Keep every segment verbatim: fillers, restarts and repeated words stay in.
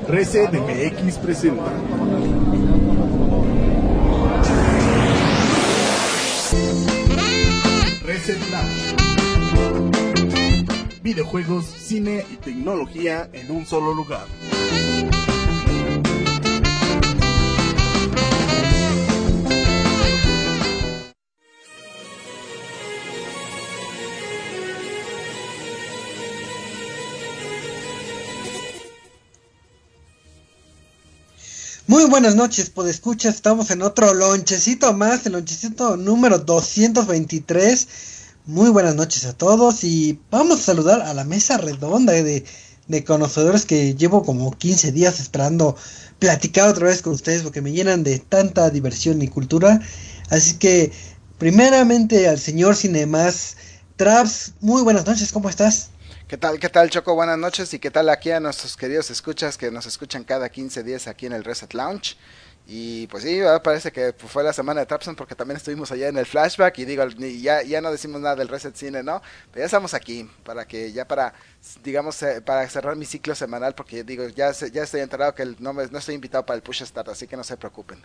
Reset M X presenta Reset Lounge. Videojuegos, cine y tecnología en un solo lugar. Muy buenas noches, podescuchas, estamos en otro lonchecito más, el lonchecito número doscientos veintitrés. Muy buenas noches a todos y vamos a saludar a la mesa redonda de, de conocedores que llevo como quince días esperando platicar otra vez con ustedes porque me llenan de tanta diversión y cultura. Así que primeramente al señor Cinemas, Traps, muy buenas noches, ¿cómo estás? ¿Qué tal, qué tal, Choco? Buenas noches y qué tal aquí a nuestros queridos escuchas que nos escuchan cada quince días aquí en el Reset Lounge. Y pues sí, parece que fue la semana de Trapson porque también estuvimos allá en el flashback y digo, ya, ya no decimos nada del Reset Cine, ¿no? Pero ya estamos aquí para que, ya para, digamos, para cerrar mi ciclo semanal porque digo, ya ya estoy enterado que el, no, me, no estoy invitado para el Push Start, así que no se preocupen.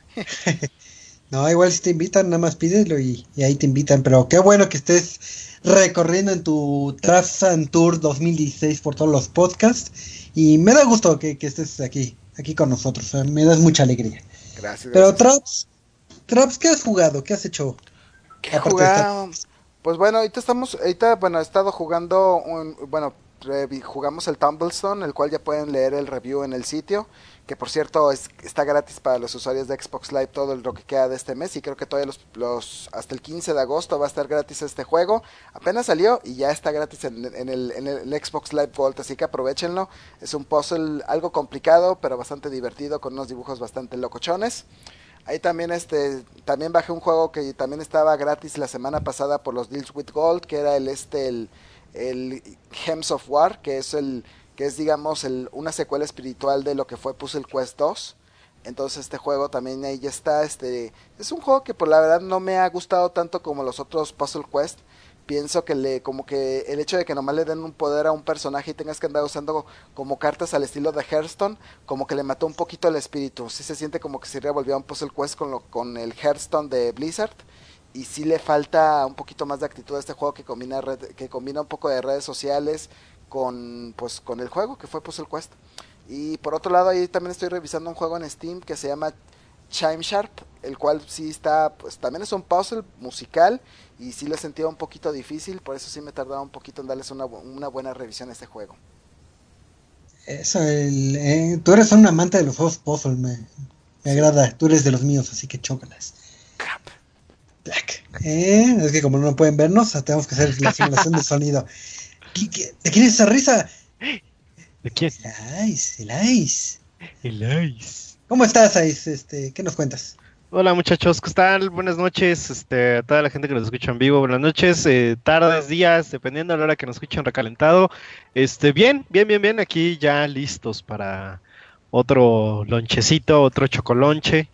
No, igual si te invitan, nada más pídelo y, y ahí te invitan, pero qué bueno que estés recorriendo en tu Trapson Tour dos mil dieciséis por todos los podcasts y me da gusto que, que estés aquí, aquí con nosotros, ¿eh? Me das mucha alegría. Gracias. Pero gracias. Traps, Traps, ¿qué has jugado? ¿Qué has hecho? ¿Qué jugado? Pues bueno, ahorita estamos, ahorita, bueno, he estado jugando, un, bueno, re, jugamos el Tumblestone, el cual ya pueden leer el review en el sitio, que por cierto es, está gratis para los usuarios de Xbox Live todo lo que queda de este mes y creo que todavía los, los hasta el quince de agosto va a estar gratis este juego. Apenas salió y ya está gratis en, en, el, en el Xbox Live Gold, así que aprovechenlo. Es un puzzle algo complicado, pero bastante divertido con unos dibujos bastante locochones. Ahí también este también bajé un juego que también estaba gratis la semana pasada por los Deals with Gold, que era el este el, el Gems of War, que es el que es digamos el, una secuela espiritual de lo que fue Puzzle Quest dos. Entonces este juego también ahí ya está, este es un juego que por la verdad no me ha gustado tanto como los otros Puzzle Quest. Pienso que le como que el hecho de que nomás le den un poder a un personaje y tengas que andar usando como cartas al estilo de Hearthstone, como que le mató un poquito el espíritu. Sí se siente como que se revolvió un Puzzle Quest con lo con el Hearthstone de Blizzard y sí le falta un poquito más de actitud a este juego que combina red, que combina un poco de redes sociales con pues con el juego que fue Puzzle Quest. Y por otro lado ahí también estoy revisando un juego en Steam que se llama Chime Sharp, el cual sí está, pues también es un puzzle musical y sí lo sentía un poquito difícil, por eso sí me tardaba un poquito en darles una, una buena revisión a este juego. Eso, el, eh, tú eres un amante de los juegos puzzle, me, me sí. agrada, tú eres de los míos, así que chócalas. Crap. Black. Eh, es que como no pueden vernos, tenemos que hacer la simulación de sonido. ¿Qué, qué, ¿De quién es esa risa? ¿De quién? El Ice, el Ice. El Ice. ¿Cómo estás, Ice? Este, ¿qué nos cuentas? Hola muchachos, ¿qué tal? Buenas noches, este, a toda la gente que nos escucha en vivo, buenas noches, eh, tardes, días, dependiendo de la hora que nos escuchan recalentado. Este, bien, bien, bien, bien, aquí ya listos para otro lonchecito, otro chocolonche.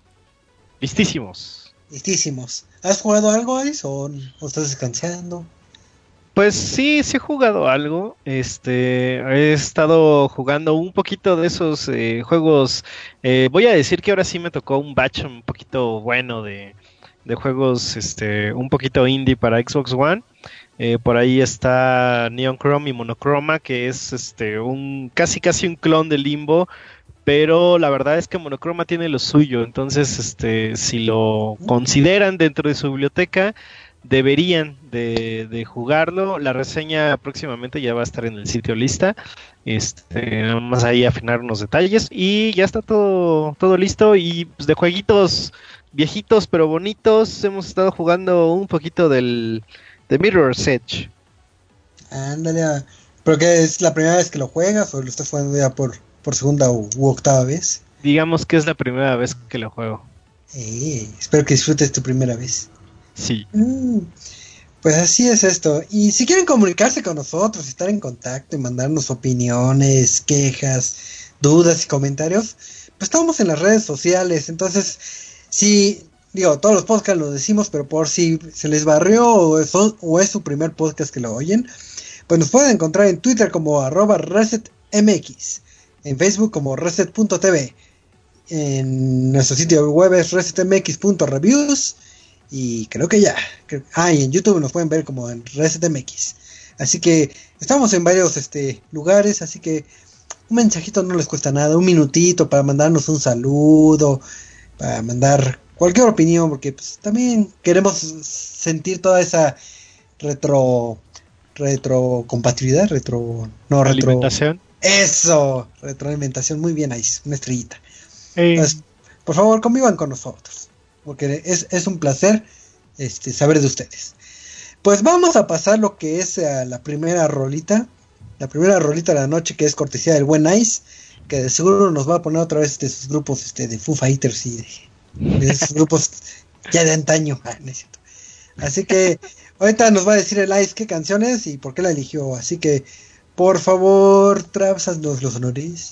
Listísimos. Listísimos. ¿Has jugado algo, Ice, o, o estás descansando? Pues sí, sí he jugado algo, este, he estado jugando un poquito de esos eh, juegos, eh, voy a decir que ahora sí me tocó un batch un poquito bueno de, de juegos, este, un poquito indie para Xbox One, eh, por ahí está Neon Chrome y Monochroma, que es este, un casi casi un clon de Limbo, pero la verdad es que Monochroma tiene lo suyo, entonces este, si lo consideran dentro de su biblioteca, deberían de, de jugarlo. La reseña próximamente ya va a estar en el sitio lista. Este, nada más ahí afinar unos detalles y ya está todo, todo listo. Y pues, de jueguitos viejitos pero bonitos, hemos estado jugando un poquito del de Mirror's Edge. Ándale, ¿pero qué es la primera vez que lo juegas o lo estás jugando ya por, por segunda u, u octava vez? Digamos que es la primera vez que lo juego. Eh, espero que disfrutes tu primera vez. Sí. Mm, pues así es esto. Y si quieren comunicarse con nosotros, estar en contacto y mandarnos opiniones, quejas, dudas y comentarios, pues estamos en las redes sociales. Entonces, si, digo, todos los podcasts lo decimos, pero por si se les barrió o es, o es su primer podcast que lo oyen, pues nos pueden encontrar en Twitter como arroba resetmx. en Facebook como reset punto t v, en nuestro sitio web es reset m x punto reviews, y creo que ya, ah, y en YouTube nos pueden ver como en reset m x. Así que estamos en varios este, lugares, así que un mensajito no les cuesta nada, un minutito para mandarnos un saludo, para mandar cualquier opinión, porque pues, también queremos sentir toda esa retro retrocompatibilidad, retro no retro eso, retroalimentación, muy bien ahí, una estrellita. Hey. Entonces, por favor, convivan con nosotros, porque es, es un placer este, saber de ustedes. Pues vamos a pasar lo que es uh, la primera rolita, la primera rolita de la noche, que es cortesía del buen Ice, que de seguro nos va a poner otra vez de sus grupos este, de Foo Fighters y de, de esos grupos ya de antaño. Ah, no es cierto. Así que ahorita nos va a decir el Ice qué canciones y por qué la eligió. Así que, por favor, Travis, haznos los honores.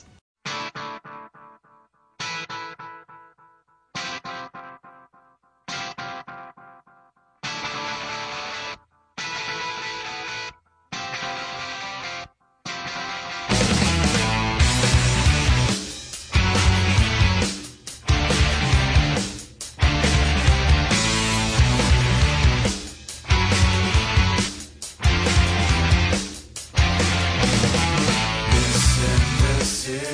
City.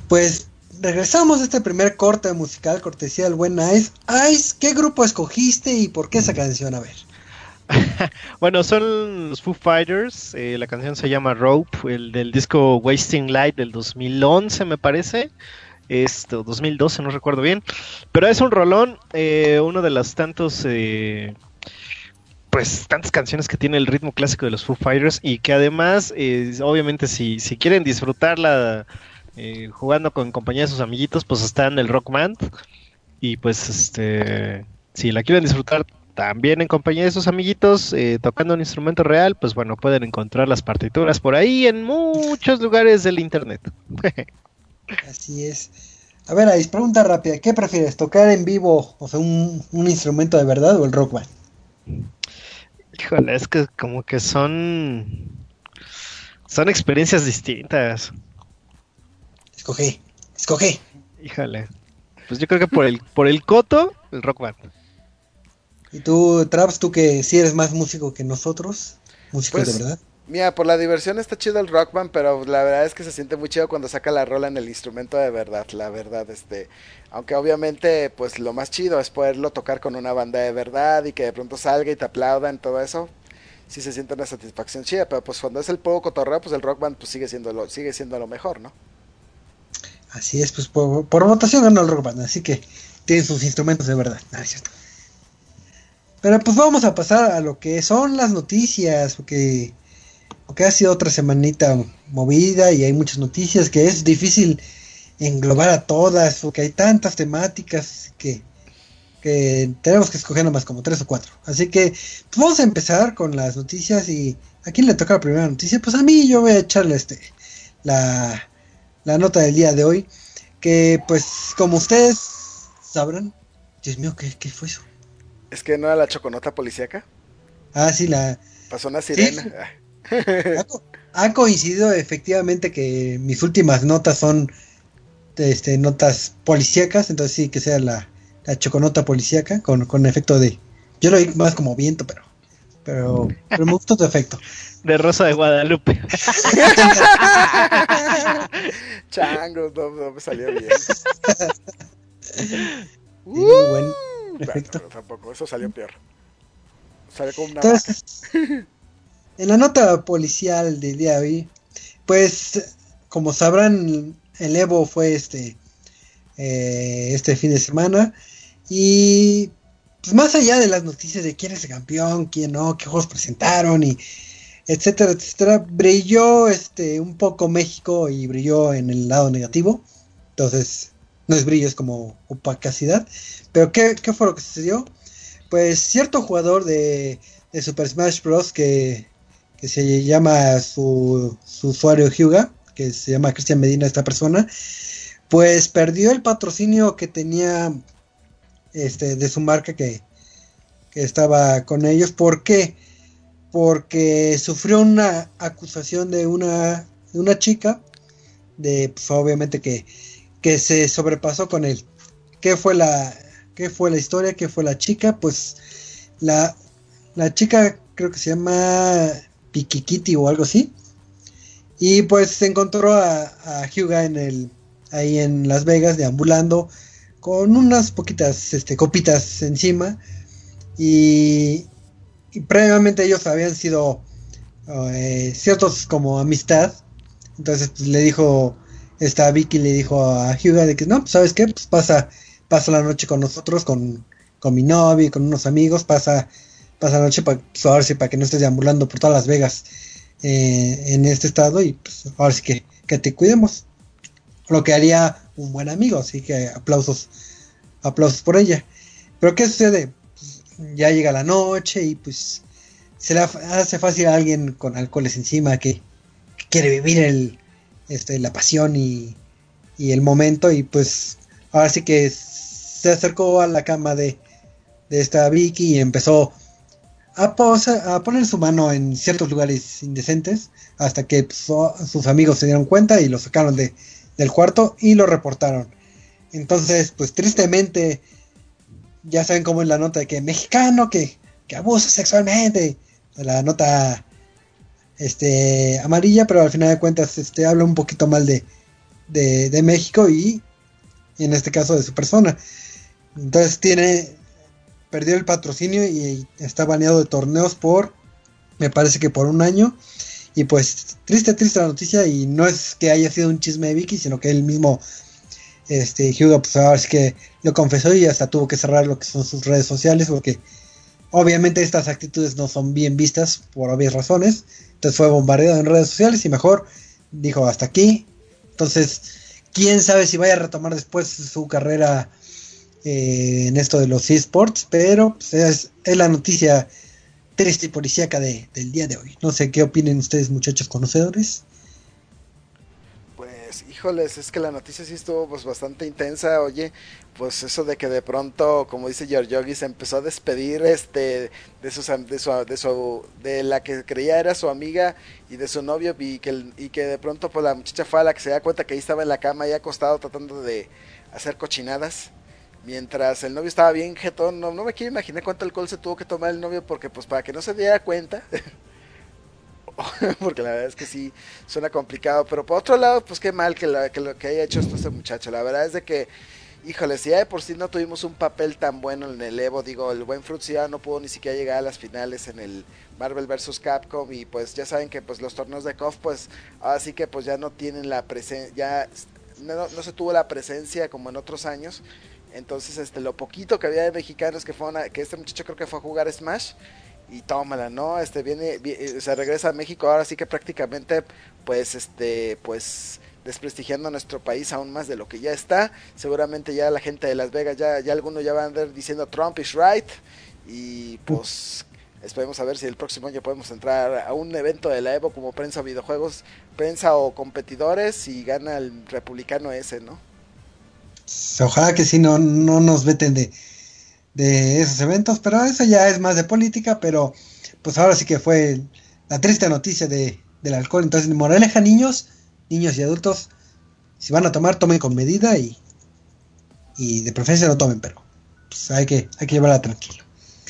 pues regresamos de este primer corte musical, cortesía del buen Ice. Ice, ¿qué grupo escogiste y por qué esa canción? A ver. Bueno, son los Foo Fighters, eh, la canción se llama Rope, el del disco Wasting Light del dos mil once me parece, esto, dos mil doce, no recuerdo bien, pero es un rolón, eh, uno de los tantos, eh, pues tantas canciones que tiene el ritmo clásico de los Foo Fighters y que además, eh, obviamente si, si quieren disfrutarla eh, jugando con compañía de sus amiguitos, pues está en el Rock Band y pues este, si la quieren disfrutar también en compañía de sus amiguitos, eh, tocando un instrumento real, pues bueno, pueden encontrar las partituras por ahí en muchos lugares del internet. Así es. A ver, Ais, pregunta rápida, ¿qué prefieres, tocar en vivo, o sea, un, un instrumento de verdad o el rock band? Híjole, es que como que son son experiencias distintas. Escoge, escoge. Híjole, pues yo creo que por el por el coto, el rock band. ¿Y tú, Traps, tú que sí eres más músico que nosotros? ¿Músicos Pues, de verdad? Mira, por la diversión está chido el Rock Band, pero la verdad es que se siente muy chido cuando saca la rola en el instrumento de verdad, la verdad, este, aunque obviamente, pues lo más chido es poderlo tocar con una banda de verdad y que de pronto salga y te aplaudan, todo eso, sí se siente una satisfacción chida, pero pues cuando es el puro cotorreo, pues el Rock Band pues sigue siendo lo, sigue siendo lo mejor, ¿no? Así es, pues por, por votación ganó el rock band, así que tienen sus instrumentos de verdad, no, es cierto. Pero pues vamos a pasar a lo que son las noticias, porque, porque ha sido otra semanita movida y hay muchas noticias que es difícil englobar a todas, porque hay tantas temáticas que, que tenemos que escoger nomás como tres o cuatro. Así que pues vamos a empezar con las noticias y ¿a quién le toca la primera noticia? Pues a mí, yo voy a echarle este la, la nota del día de hoy, que pues como ustedes sabrán, Dios mío, ¿qué, qué fue eso? Es que no era la choconota policíaca. Ah, sí, la... Pasó una sirena. Sí, ha, co ha coincidido efectivamente que mis últimas notas son este, notas policíacas, entonces sí que sea la, la choconota policíaca con, con efecto de... Yo lo vi más como viento, pero pero, pero me gustó tu efecto. De Rosa de Guadalupe. Changos, no, no me salió bien. Sí, uh, buen efecto. Bueno, tampoco, eso salió peor. Salió como una Entonces, en la nota policial del día de hoy, pues, como sabrán, el Evo fue este eh, este fin de semana y pues más allá de las noticias de quién es el campeón, quién no, qué juegos presentaron y etcétera, etcétera, brilló este un poco México y brilló en el lado negativo. Entonces, no es brillo, es como opacidad. Pero ¿qué, qué fue lo que sucedió? Pues cierto jugador de, de Super Smash Bros. que, que se llama su, su usuario Hyuga, que se llama Cristian Medina esta persona, pues perdió el patrocinio que tenía este de su marca que, que estaba con ellos. ¿Por qué? Porque sufrió una acusación de una, de una chica, de pues, obviamente que, que se sobrepasó con él. ¿Qué fue la, qué fue la historia? ¿Qué fue la chica? Pues la, la chica creo que se llama Pikikiti o algo así. Y pues se encontró a, a Hyuga en el, ahí en Las Vegas deambulando con unas poquitas este, copitas encima. Y, y previamente ellos habían sido eh, ciertos como amistad. Entonces pues, le dijo, esta Vicky le dijo a Hyuga de que no, pues sabes qué, pues pasa, pasa la noche con nosotros, con, con mi novia y con unos amigos, pasa, pasa la noche para pues, ahora sí, para que no estés deambulando por todas Las Vegas eh, en este estado y pues ahora sí que, que te cuidemos. Lo que haría un buen amigo, así que aplausos, aplausos por ella. Pero ¿qué sucede? Pues, ya llega la noche y pues se le hace fácil a alguien con alcoholes encima que, que quiere vivir el, este, la pasión y, y el momento y pues ahora sí que se acercó a la cama de, de esta Vicky y empezó a, posa, a poner su mano en ciertos lugares indecentes hasta que pues, sus amigos se dieron cuenta y lo sacaron de del cuarto y lo reportaron. Entonces, pues tristemente, ya saben cómo es la nota de que mexicano que, que abusa sexualmente, la nota este amarilla, pero al final de cuentas este habla un poquito mal de, de, de México y en este caso de su persona. Entonces tiene, perdió el patrocinio y está baneado de torneos por, me parece que por un año. Y pues triste, triste la noticia, y no es que haya sido un chisme de Vicky, sino que él mismo, este, Hugo, pues ahora sí que lo confesó y hasta tuvo que cerrar lo que son sus redes sociales, porque obviamente estas actitudes no son bien vistas por obvias razones. Entonces fue bombardeado en redes sociales y mejor dijo hasta aquí. Entonces, quién sabe si vaya a retomar después su carrera eh, en esto de los eSports, pero pues, es, es la noticia triste y policíaca de, del día de hoy. No sé qué opinen ustedes, muchachos conocedores. Pues, híjoles, es que la noticia sí estuvo pues bastante intensa. Oye, pues eso de que de pronto, como dice Georgiogui, se empezó a despedir este de sus am- de su de su de la que creía era su amiga y de su novio, y que el- y que de pronto pues la muchacha fue a la que se da cuenta que ahí estaba en la cama y acostado tratando de hacer cochinadas. Mientras el novio estaba bien jetón, no, no me quiero imaginar cuánto alcohol se tuvo que tomar el novio, porque pues para que no se diera cuenta, porque la verdad es que sí suena complicado, pero por otro lado, pues qué mal que, la, que lo que haya hecho esto este muchacho. La verdad es de que, híjole, si ya de por sí no tuvimos un papel tan bueno en el Evo, digo, el buen Fruits ya no pudo ni siquiera llegar a las finales en el Marvel versus. Capcom, y pues ya saben que pues los torneos de C O F, pues ahora sí que pues ya no tienen la presencia, ya no, no se tuvo la presencia como en otros años. Entonces, este, lo poquito que había de mexicanos que fueron a, que este muchacho creo que fue a jugar Smash, y tómala, ¿no? Este viene, viene, se regresa a México, ahora sí que prácticamente, pues, este, pues, desprestigiando a nuestro país aún más de lo que ya está. Seguramente ya la gente de Las Vegas, ya, ya algunos ya van a andar diciendo Trump is right, y pues, esperemos a ver si el próximo año podemos entrar a un evento de la Evo como prensa o videojuegos, prensa o competidores, y gana el republicano ese, ¿no? Ojalá que sí no, no nos veten de, de esos eventos, pero eso ya es más de política. Pero pues ahora sí que fue la triste noticia de, del alcohol. Entonces, moraleja, niños, niños y adultos, si van a tomar, tomen con medida, y, y de preferencia no tomen, pero pues hay que, hay que llevarla tranquilo.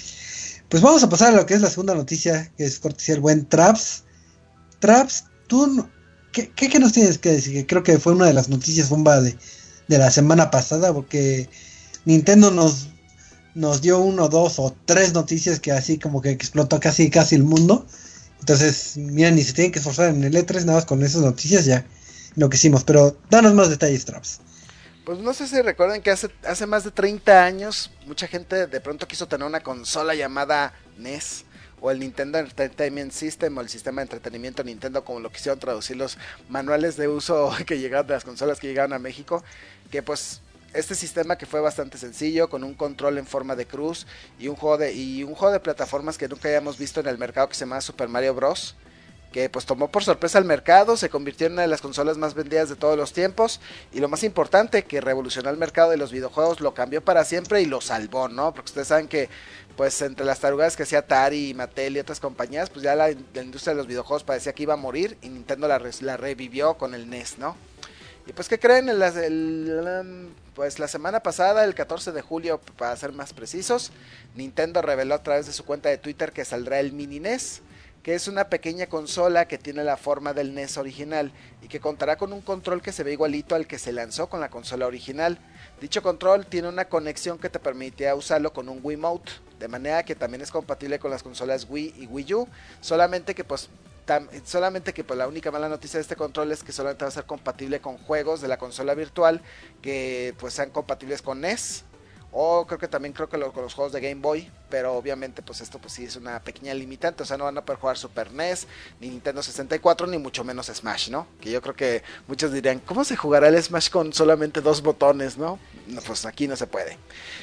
Pues vamos a pasar a lo que es la segunda noticia, que es cortesía el buen Traps. Traps, tú, ¿qué, qué, qué nos tienes que decir? Que creo que fue una de las noticias bomba de, de la semana pasada, porque Nintendo nos, nos dio uno, dos o tres noticias que así como que explotó casi casi el mundo. Entonces, mira, ni se tienen que esforzar en el E tres, nada más con esas noticias ya lo que hicimos. Pero danos más detalles, Traps. Pues no sé si recuerdan que hace, hace más de treinta años mucha gente de pronto quiso tener una consola llamada N E S, o el Nintendo Entertainment System, o el sistema de entretenimiento Nintendo, como lo quisieron traducir los manuales de uso que llegaron de las consolas que llegaron a México. Que pues este sistema, que fue bastante sencillo, con un control en forma de cruz y un juego de, y un juego de plataformas que nunca habíamos visto en el mercado, que se llama Super Mario Bros., que pues tomó por sorpresa al mercado, se convirtió en una de las consolas más vendidas de todos los tiempos, y lo más importante, que revolucionó el mercado de los videojuegos, lo cambió para siempre y lo salvó, ¿no? Porque ustedes saben que pues entre las tarugadas que hacía Atari, Mattel y otras compañías, pues ya la, la industria de los videojuegos parecía que iba a morir, y Nintendo la, la revivió con el N E S, ¿no? Y pues, ¿qué creen? El, el, pues la semana pasada, el catorce de julio, para ser más precisos, Nintendo reveló a través de su cuenta de Twitter que saldrá el Mini N E S, que es una pequeña consola que tiene la forma del N E S original y que contará con un control que se ve igualito al que se lanzó con la consola original. Dicho control tiene una conexión que te permitirá usarlo con un Wiimote, de manera que también es compatible con las consolas Wii y Wii U, solamente que pues tam, solamente que pues la única mala noticia de este control es que solamente va a ser compatible con juegos de la consola virtual que pues sean compatibles con N E S, o creo que también creo que lo, con los juegos de Game Boy, pero obviamente pues esto pues sí es una pequeña limitante, o sea, no van a poder jugar Super N E S, ni Nintendo sesenta y cuatro, ni mucho menos Smash, ¿no? Que yo creo que muchos dirían, ¿cómo se jugará el Smash con solamente dos botones, no? No, pues aquí no se puede.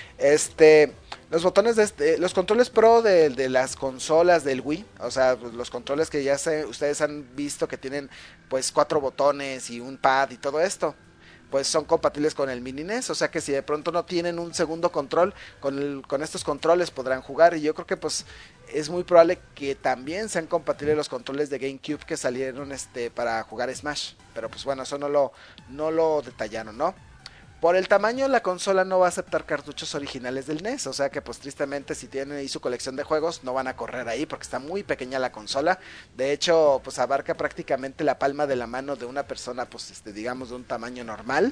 Este, los botones de este, los controles pro de, de las consolas del Wii, o sea, pues los controles que ya se, ustedes han visto que tienen pues cuatro botones y un pad y todo esto, pues son compatibles con el Mini N E S, o sea que si de pronto no tienen un segundo control, con, el, con estos controles podrán jugar. Y yo creo que pues es muy probable que también sean compatibles los controles de GameCube que salieron este para jugar Smash, pero pues bueno, eso no lo, no lo detallaron, ¿no? Por el tamaño, la consola no va a aceptar cartuchos originales del N E S, o sea que pues tristemente si tienen ahí su colección de juegos no van a correr ahí porque está muy pequeña la consola. De hecho, pues abarca prácticamente la palma de la mano de una persona, pues este, digamos de un tamaño normal.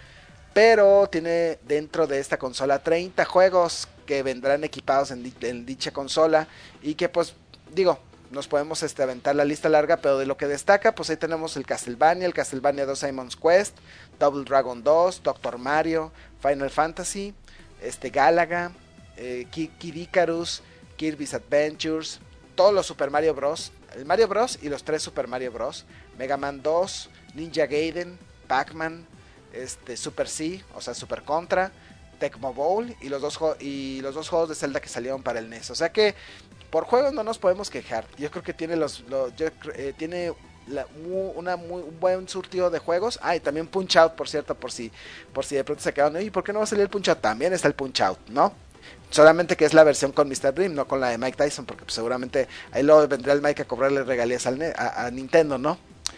Pero tiene dentro de esta consola treinta juegos que vendrán equipados en, di- en dicha consola y que pues digo, nos podemos este, aventar la lista larga, pero de lo que destaca, pues ahí tenemos el Castlevania, el Castlevania dos Simon's Quest, Double Dragon dos, Doctor Mario, Final Fantasy, este Galaga, eh, Kid Icarus, Kirby's Adventures, todos los Super Mario Bros, el Mario Bros y los tres Super Mario Bros, Mega Man dos, Ninja Gaiden, Pac-Man, este Super C, o sea Super Contra, Tecmo Bowl y los dos y los dos juegos de Zelda que salieron para el N E S. O sea que por juegos no nos podemos quejar. Yo creo que tiene los, los yo, eh, tiene la, mu, una muy un buen surtido de juegos. Ah, y también Punch Out, por cierto, por si por si de pronto se quedaron, ¿y por qué no va a salir el Punch Out? También está el Punch Out, ¿no? Solamente que es la versión con mister Dream, no con la de Mike Tyson, porque pues, seguramente ahí luego vendrá el Mike a cobrarle regalías al, a, a Nintendo, ¿no?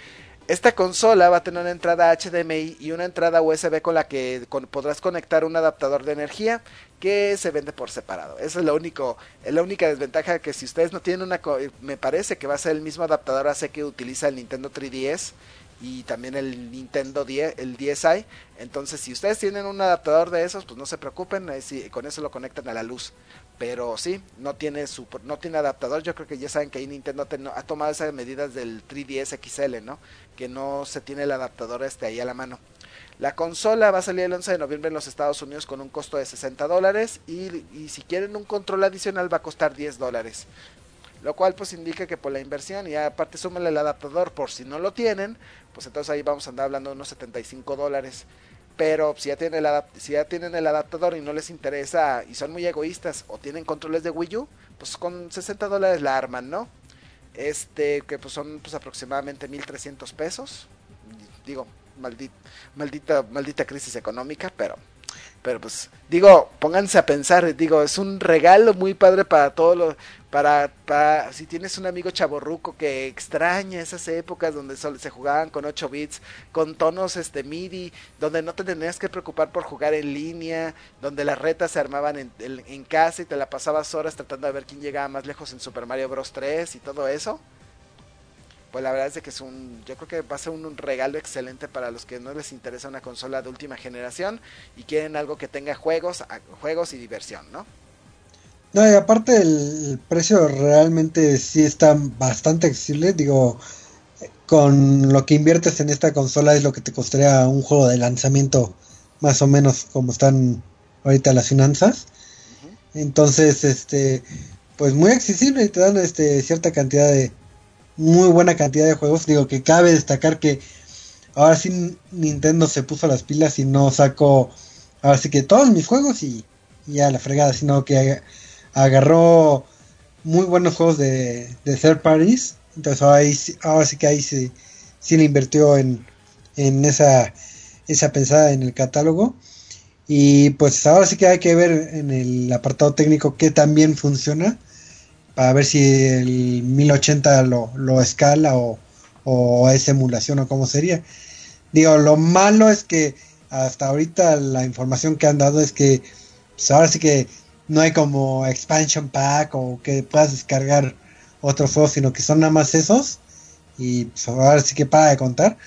Esta consola va a tener una entrada H D M I y una entrada U S B con la que con, podrás conectar un adaptador de energía que se vende por separado. Esa es lo único, es la única desventaja, que si ustedes no tienen una, me parece que va a ser el mismo adaptador A C que utiliza el Nintendo tres D S y también el Nintendo diez, el D S i. Entonces si ustedes tienen un adaptador de esos, pues no se preocupen, eh, si, con eso lo conectan a la luz. Pero sí, no tiene su, no tiene adaptador. Yo creo que ya saben que ahí Nintendo ten, ha tomado esas medidas del tres D S X L, ¿no? Que no se tiene el adaptador este ahí a la mano. La consola va a salir el once de noviembre en los Estados Unidos con un costo de sesenta dólares y, y si quieren un control adicional va a costar diez dólares. Lo cual pues indica que por la inversión y aparte súmenle el adaptador por si no lo tienen, pues entonces ahí vamos a andar hablando de unos setenta y cinco dólares. Pero si ya, tienen el adap- si ya tienen el adaptador y no les interesa y son muy egoístas o tienen controles de Wii U, pues con sesenta dólares la arman, ¿no? Este, que pues son pues aproximadamente mil trescientos pesos. Digo, maldita, maldita, maldita crisis económica, pero... Pero pues, digo, pónganse a pensar, digo, es un regalo muy padre para todos los, para, para, si tienes un amigo chavorruco que extraña esas épocas donde solo se jugaban con ocho bits, con tonos este MIDI, donde no te tenías que preocupar por jugar en línea, donde las retas se armaban en, en, en casa y te la pasabas horas tratando de ver quién llegaba más lejos en Super Mario Bros. tres y todo eso. Pues la verdad es de que es un, yo creo que va a ser un, un regalo excelente para los que no les interesa una consola de última generación y quieren algo que tenga juegos, juegos y diversión, ¿no? No, y aparte el, el precio realmente sí está bastante accesible, digo, con lo que inviertes en esta consola es lo que te costaría un juego de lanzamiento, más o menos como están ahorita las finanzas. Uh-huh. Entonces, este, pues muy accesible y te dan este cierta cantidad de muy buena cantidad de juegos. Digo que cabe destacar que ahora sí Nintendo se puso las pilas y no sacó ahora sí que todos mis juegos y, y a la fregada, sino que agarró muy buenos juegos de, de third parties. Entonces ahora, ahí, ahora sí que ahí sí, sí le invirtió en, en esa, esa pensada en el catálogo. Y pues ahora sí que hay que ver en el apartado técnico que también funciona, para ver si el mil ochenta lo, lo escala o, o es emulación o cómo sería. Digo, lo malo es que hasta ahorita la información que han dado es que pues ahora sí que no hay como expansion pack o que puedas descargar otros juegos, sino que son nada más esos y pues ahora sí que para de contar.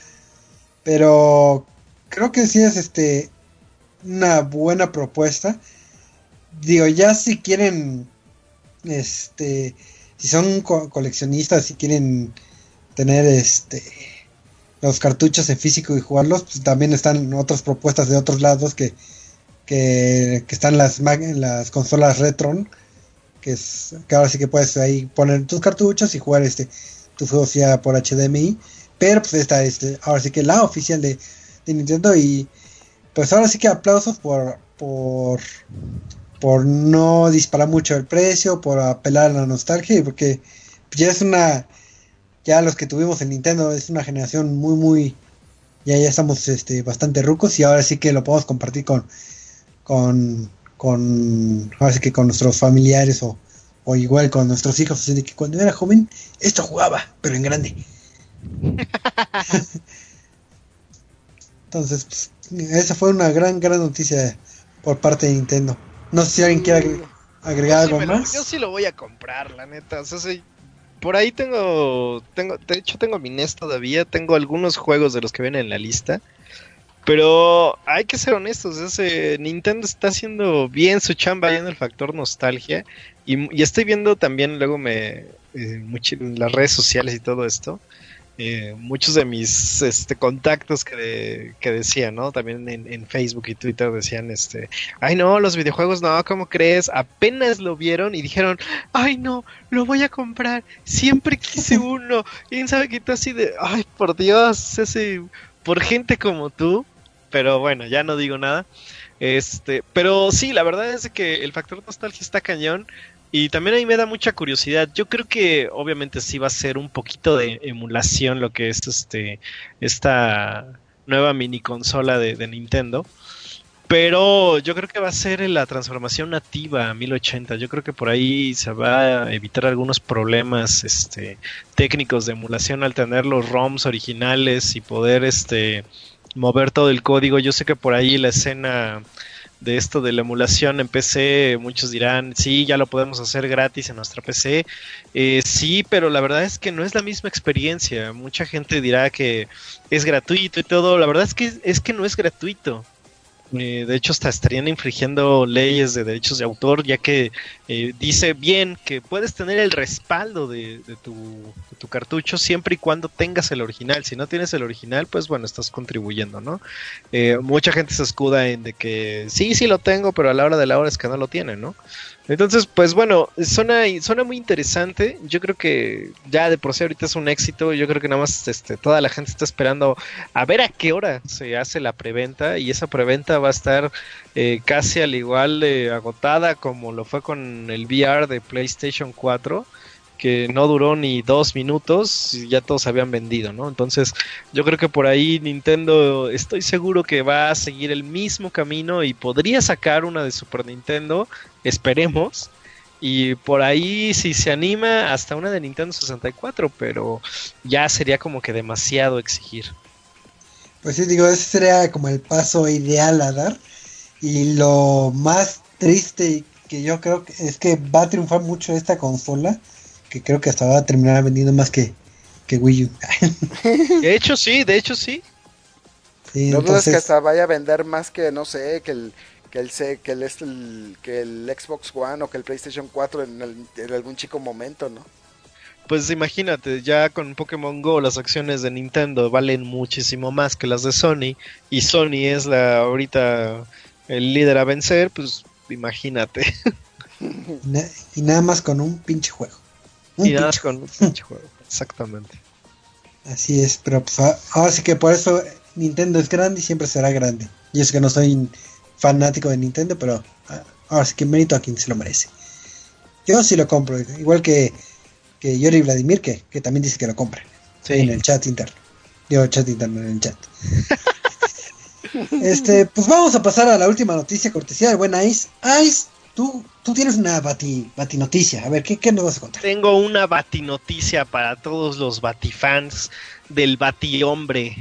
Pero creo que sí es este una buena propuesta. Digo, ya si quieren, este, si son co- coleccionistas, si quieren tener este los cartuchos en físico y jugarlos, pues también están otras propuestas de otros lados que que, que están las las consolas Retron, que es que ahora sí que puedes ahí poner tus cartuchos y jugar este tus juegos ya por H D M I, pero pues esta este ahora sí que la oficial de, de Nintendo. Y pues ahora sí que aplausos por por por no disparar mucho el precio, por apelar a la nostalgia, porque ya es una, ya los que tuvimos el Nintendo es una generación muy muy, ya ya estamos este bastante rucos y ahora sí que lo podemos compartir con con con ahora sí que con nuestros familiares o, o igual con nuestros hijos, así de que cuando era joven esto jugaba, pero en grande. Entonces, pues, esa fue una gran, gran noticia por parte de Nintendo. No sé si alguien quiere agregar Yo sí algo me lo- más. yo sí lo voy a comprar, la neta. O sea, sí, por ahí tengo, tengo, de hecho tengo mi N E S todavía, tengo algunos juegos de los que vienen en la lista. Pero hay que ser honestos, ese Nintendo está haciendo bien su chamba ahí en el factor nostalgia. Y, y estoy viendo también, luego me eh, mucho, en las redes sociales y todo esto, eh, muchos de mis este, contactos que, de- que decían, ¿no? También en, en Facebook y Twitter decían, este, ay no, los videojuegos no, ¿cómo crees? Apenas lo vieron y dijeron, ay no, lo voy a comprar, siempre quise uno. Y quién sabe qué tal así de, ay por Dios, ese, por gente como tú. Pero bueno, ya no digo nada. Este, pero sí, la verdad es que el factor nostalgia está cañón. Y también a mí me da mucha curiosidad. Yo creo que obviamente sí va a ser un poquito de emulación lo que es este esta nueva mini consola de, de Nintendo. Pero yo creo que va a ser la transformación nativa a mil ochenta. Yo creo que por ahí se va a evitar algunos problemas este, técnicos de emulación al tener los ROMs originales y poder este mover todo el código. Yo sé que por ahí la escena de esto de la emulación en P C, muchos dirán, sí, ya lo podemos hacer gratis en nuestra P C. Eh, sí, pero la verdad es que no es la misma experiencia. Mucha gente dirá que es gratuito y todo. La verdad es que es que no es gratuito. Eh, de hecho, hasta estarían infringiendo leyes de derechos de autor, ya que eh, dice bien que puedes tener el respaldo de, de, tu, de tu cartucho siempre y cuando tengas el original. Si no tienes el original, pues bueno, estás contribuyendo, ¿no? Eh, mucha gente se escuda en de que sí, sí lo tengo, pero a la hora de la hora es que no lo tienen, ¿no? Entonces, pues bueno, suena, suena muy interesante. Yo creo que ya de por sí ahorita es un éxito. Yo creo que nada más este, toda la gente está esperando a ver a qué hora se hace la preventa. Y esa preventa va a estar eh, casi al igual de agotada como lo fue con el V R de PlayStation cuatro, que no duró ni dos minutos y ya todos habían vendido, ¿no? Entonces yo creo que por ahí Nintendo, estoy seguro que va a seguir el mismo camino y podría sacar una de Super Nintendo, esperemos, y por ahí si se anima hasta una de Nintendo sesenta y cuatro, pero ya sería como que demasiado exigir. Pues sí, digo, ese sería como el paso ideal a dar. Y lo más triste que yo creo que es que va a triunfar mucho esta consola, que creo que hasta va a terminar vendiendo más que, que Wii U. De hecho sí, de hecho sí. Sí, No dudas entonces, que hasta vaya a vender más que, no sé, que el que el, C- que el, este, el- que el Xbox One o que el PlayStation cuatro en, el- en algún chico momento, ¿no? Pues imagínate, ya con Pokémon Go las acciones de Nintendo valen muchísimo más que las de Sony, y Sony es la ahorita el líder a vencer, pues imagínate. y, na- y nada más con un pinche juego. Un Y nada pinche con un pinche juego, exactamente. Así es, pero pues, a- ahora sí que por eso Nintendo es grande y siempre será grande. Yo sé que no soy fanático de Nintendo, pero ah, ahora sí que mérito a quien se lo merece. Yo sí lo compro, igual que, que Yuri Vladimir, que, que también dice que lo compra. Sí. En el chat interno. Digo, chat interno en el chat. este, pues vamos a pasar a la última noticia, cortesía del buen Ice. Ice, tú, tú tienes una bati, bati noticia. A ver, ¿qué, ¿qué nos vas a contar? Tengo una batinoticia para todos los batifans del batihombre.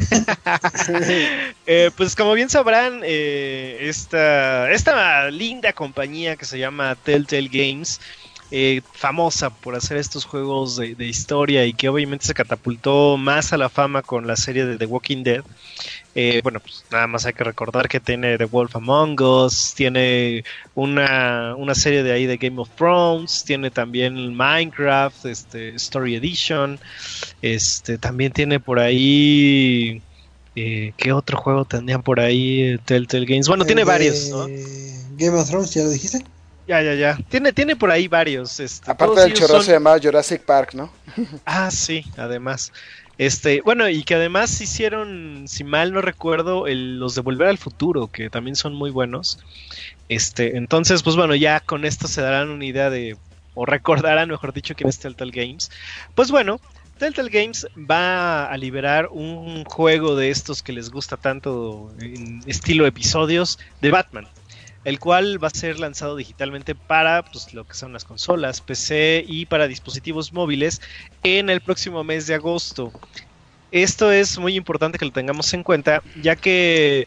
eh, pues como bien sabrán, eh, esta, esta linda compañía que se llama Telltale Games, eh, famosa por hacer estos juegos de, de historia y que obviamente se catapultó más a la fama con la serie de The Walking Dead. Eh, bueno, pues nada más hay que recordar que tiene The Wolf Among Us, tiene una, una serie de ahí de Game of Thrones, tiene también Minecraft, este, Story Edition, este, también tiene por ahí, eh, ¿qué otro juego tenía por ahí Telltale Games? Bueno, tiene El de varios, ¿no? Game of Thrones, ¿ya lo dijiste? Ya, ya, ya. Tiene, tiene por ahí varios. Este, Aparte todos del ellos chorro son- se llamaba Jurassic Park, ¿no? Ah, sí, además. Este, bueno, y que además hicieron, si mal no recuerdo, el- los de Volver al Futuro, que también son muy buenos. Este, entonces, pues bueno, ya con esto se darán una idea de, o recordarán, mejor dicho, quién es Telltale Games. Pues bueno, Telltale Games va a liberar un juego de estos que les gusta tanto en estilo episodios de Batman, el cual va a ser lanzado digitalmente para pues, lo que son las consolas, P C y para dispositivos móviles en el próximo mes de agosto. esto es muy importante que lo tengamos en cuenta, ya que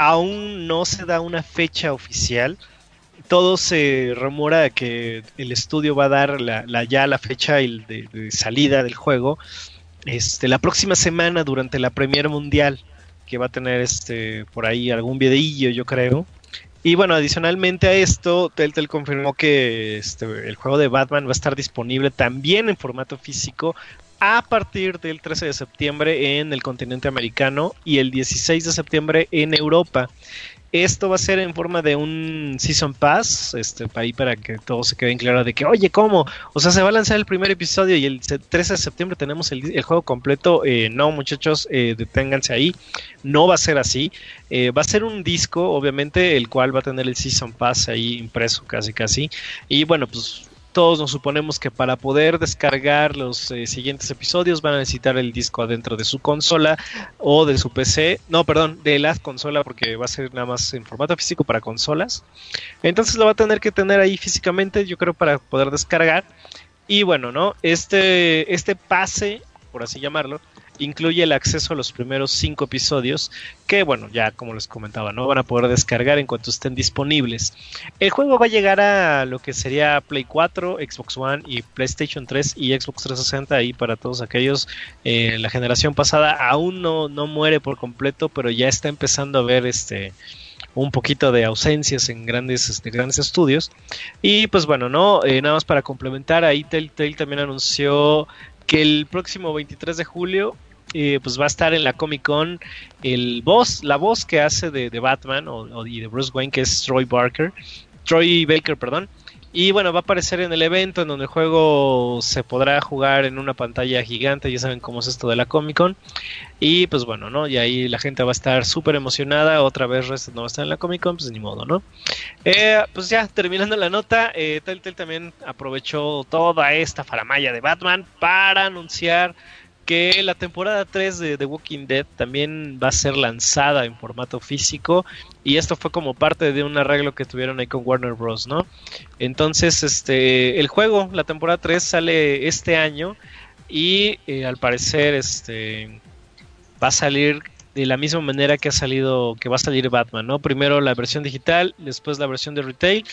aún no se da una fecha oficial. Todo se rumora que el estudio va a dar la, la ya la fecha de, de salida del juego este, la próxima semana durante la Premier Mundial, que va a tener este por ahí algún videillo, yo creo. Y bueno, adicionalmente a esto, Telltale confirmó que este, el juego de Batman va a estar disponible también en formato físico a partir del trece de septiembre en el continente americano y el dieciséis de septiembre en Europa. Esto va a ser en forma de un Season Pass, este, ahí para que todos se queden claros de que, oye, ¿cómo? O sea, se va a lanzar el primer episodio y el trece de septiembre tenemos el, el juego completo. Eh, no, muchachos, eh, deténganse ahí. No va a ser así. Eh, va a ser un disco, obviamente, el cual va a tener el Season Pass ahí impreso casi casi. Y bueno, pues todos nos suponemos que para poder descargar los eh, siguientes episodios van a necesitar el disco adentro de su consola o de su P C. No, perdón, de la consola, porque va a ser nada más en formato físico para consolas. Entonces lo va a tener que tener ahí físicamente, yo creo, para poder descargar. Y bueno, ¿no? Este, este pase, por así llamarlo, incluye el acceso a los primeros cinco episodios que, bueno, ya como les comentaba, no van a poder descargar en cuanto estén disponibles. El juego va a llegar a lo que sería Play cuatro, Xbox One y PlayStation tres y Xbox trescientos sesenta, ahí para todos aquellos. Eh, la generación pasada aún no, no muere por completo, pero ya está empezando a ver este un poquito de ausencias en grandes, este, grandes estudios. Y pues bueno, no eh, nada más para complementar, ahí Telltale también anunció que el próximo veintitrés de julio eh, pues va a estar en la Comic Con el voz, la voz que hace de, de Batman o, o y de Bruce Wayne, que es Troy Barker, Troy Baker, perdón. Y bueno, va a aparecer en el evento en donde el juego se podrá jugar en una pantalla gigante. Ya saben cómo es esto de la Comic Con. Y pues bueno, ¿no? Y ahí la gente va a estar súper emocionada. Otra vez Reset no va a estar en la Comic Con, pues ni modo, ¿no? Eh, pues ya, terminando la nota, eh, Telltale también aprovechó toda esta faramalla de Batman para anunciar que la temporada tres de The Walking Dead también va a ser lanzada en formato físico, y esto fue como parte de un arreglo que tuvieron ahí con Warner Bros., ¿no? Entonces, este, el juego, la temporada tres sale este año y eh, al parecer este va a salir de la misma manera que ha salido, que va a salir Batman, ¿no? Primero la versión digital, después la versión de retail,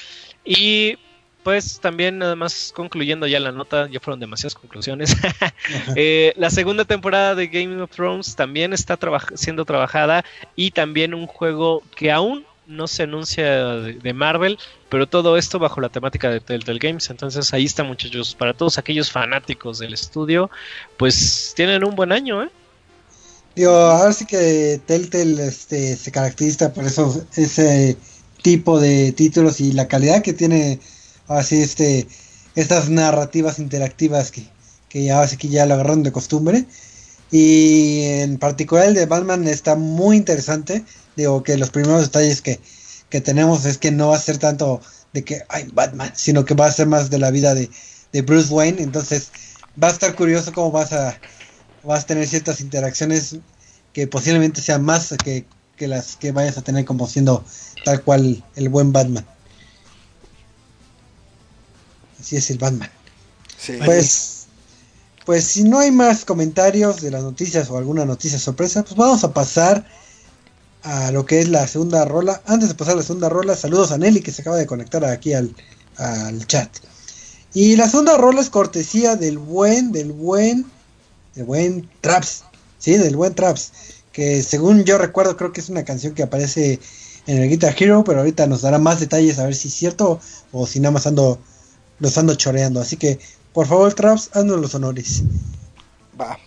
y pues también, nada más concluyendo ya la nota, ya fueron demasiadas conclusiones. eh, la segunda temporada de Game of Thrones también está traba- siendo trabajada, y también un juego que aún no se anuncia de, de Marvel, pero todo esto bajo la temática de Telltale Games. Entonces ahí está, muchachos, para todos aquellos fanáticos del estudio, pues tienen un buen año, ¿eh? Digo, ahora sí que Telltale este, se caracteriza por eso, ese tipo de títulos y la calidad que tiene. Así este estas narrativas interactivas que, que ya así que ya lo agarraron de costumbre, y en particular el de Batman está muy interesante. Digo que los primeros detalles que, que tenemos es que no va a ser tanto de que hay Batman, sino que va a ser más de la vida de, de Bruce Wayne. Entonces va a estar curioso cómo vas a vas a tener ciertas interacciones que posiblemente sean más que, que las que vayas a tener como siendo tal cual el buen Batman. Así es el Batman. Sí. Pues, pues si no hay más comentarios de las noticias o alguna noticia sorpresa, pues vamos a pasar a lo que es la segunda rola. Antes de pasar a la segunda rola, saludos a Nelly, que se acaba de conectar aquí al, al chat. Y la segunda rola es cortesía del buen, del buen, del buen Traps, sí, del buen Traps, que según yo recuerdo creo que es una canción que aparece en el Guitar Hero, pero ahorita nos dará más detalles a ver si es cierto o si nada más ando los ando choreando. Así que, por favor, Traps, haznos los honores. Va.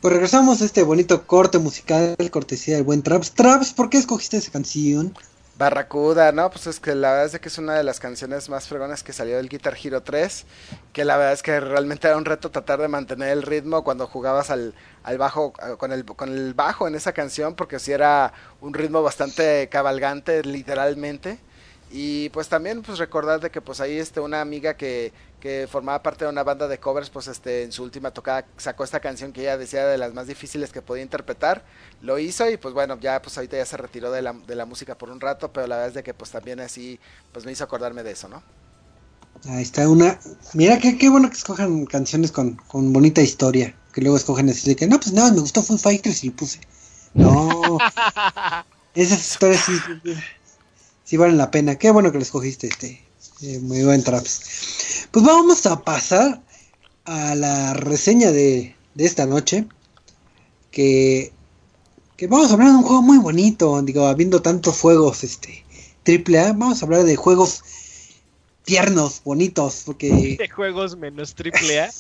Pues regresamos a este bonito corte musical, cortesía del buen Traps. Traps, ¿por qué escogiste esa canción? Barracuda, ¿no? Pues es que la verdad es de que es una de las canciones más fregonas que salió del Guitar Hero tres, que la verdad es que realmente era un reto tratar de mantener el ritmo cuando jugabas al, al bajo, con el, con el bajo en esa canción, porque sí era un ritmo bastante cabalgante, literalmente. Y pues también pues recordar de que pues ahí este una amiga que, que formaba parte de una banda de covers, pues este en su última tocada sacó esta canción que ella decía de las más difíciles que podía interpretar, lo hizo y pues bueno, ya pues ahorita ya se retiró de la, de la música por un rato, pero la verdad es de que pues también así pues me hizo acordarme de eso, ¿no? Ahí está una... Mira, qué, qué bueno que escojan canciones con, con bonita historia, que luego escogen así de que, no, pues nada, me gustó Foo Fighters y lo puse. No, esas historias sí... sí valen la pena. Qué bueno que lo escogiste, este, eh, muy buen Traps. Pues vamos a pasar a la reseña de, de esta noche, que, que vamos a hablar de un juego muy bonito, digo, habiendo tantos juegos, este, triple A, vamos a hablar de juegos tiernos, bonitos, porque... De juegos menos triple A.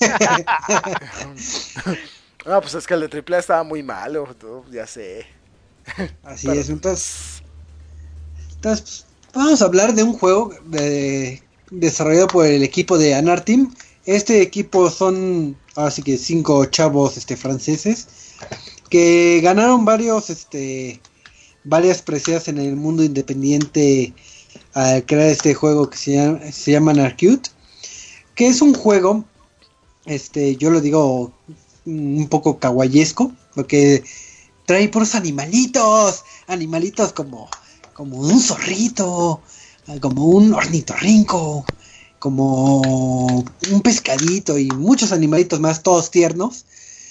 No, pues es que el de triple A estaba muy malo, tú, ya sé. Así Pero... es, entonces... Entonces, vamos a hablar de un juego de, desarrollado por el equipo de Anarteam. Este equipo son, ahora sí que cinco chavos este, franceses que ganaron varios, este, varias preseas en el mundo independiente al crear este juego que se llama, se llama Anarcute, que es un juego, este, yo lo digo un poco kawaiesco, porque trae puros animalitos, animalitos como... como un zorrito, como un ornitorrinco, como un pescadito y muchos animalitos más, todos tiernos.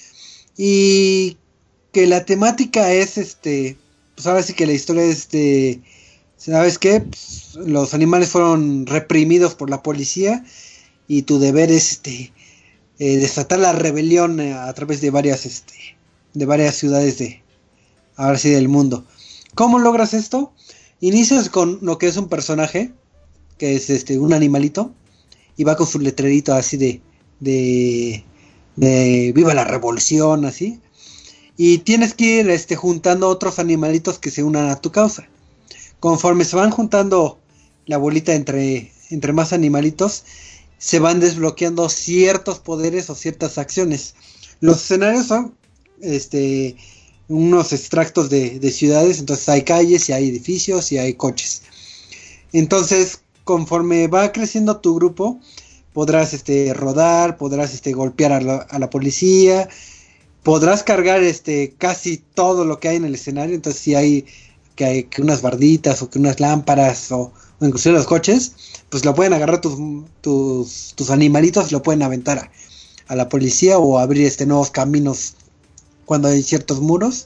Y que la temática es, este, pues ahora sí que la historia es de, ¿sabes qué? Pues los animales fueron reprimidos por la policía y tu deber es, este, eh, desatar la rebelión a través de varias, este, de varias ciudades de, ahora sí, del mundo. ¿Cómo logras esto? Inicias con lo que es un personaje, que es este un animalito, y va con su letrerito así de, de, de viva la revolución, así, y tienes que ir este, juntando otros animalitos que se unan a tu causa. Conforme se van juntando la bolita entre, entre más animalitos, se van desbloqueando ciertos poderes o ciertas acciones. Los escenarios son este... unos extractos de, de ciudades, entonces hay calles y hay edificios y hay coches. Entonces, conforme va creciendo tu grupo, podrás este rodar, podrás este golpear a la, a la policía, podrás cargar este casi todo lo que hay en el escenario. Entonces, si hay que hay que unas barditas o que unas lámparas o, o inclusive los coches, pues lo pueden agarrar tus tus, tus animalitos y lo pueden aventar a, a la policía o abrir este nuevos caminos cuando hay ciertos muros.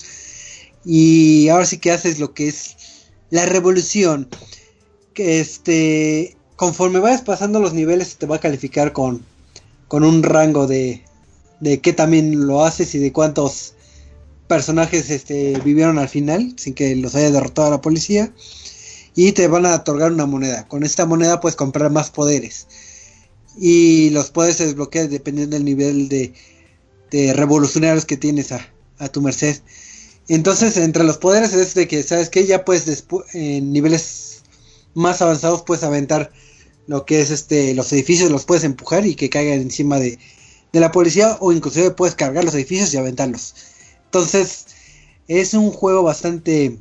Y ahora sí que haces lo que es la revolución, que este conforme vayas pasando los niveles te va a calificar con, con un rango de, de qué también lo haces y de cuántos personajes este vivieron al final sin que los haya derrotado a la policía, y te van a otorgar una moneda. Con esta moneda puedes comprar más poderes y los puedes desbloquear dependiendo del nivel de de revolucionarios que tienes a, a tu merced. Entonces, entre los poderes es de que, ¿sabes qué? Ya puedes, despu- en niveles más avanzados, puedes aventar lo que es este los edificios, los puedes empujar y que caigan encima de, de la policía, o inclusive puedes cargar los edificios y aventarlos. Entonces, es un juego bastante,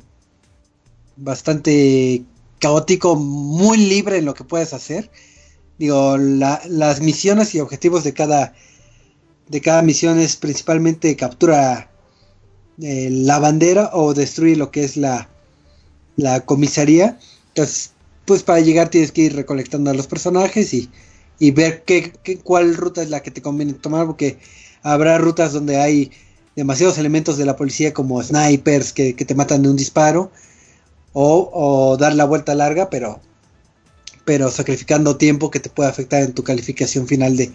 bastante caótico, muy libre en lo que puedes hacer. Digo, la, las misiones y objetivos de cada de cada misión es principalmente captura eh, la bandera o destruir lo que es la, la comisaría. Entonces, pues para llegar tienes que ir recolectando a los personajes y, y ver qué, qué, cuál ruta es la que te conviene tomar, porque habrá rutas donde hay demasiados elementos de la policía como snipers que, que te matan de un disparo, o, o dar la vuelta larga, pero, pero sacrificando tiempo que te puede afectar en tu calificación final de...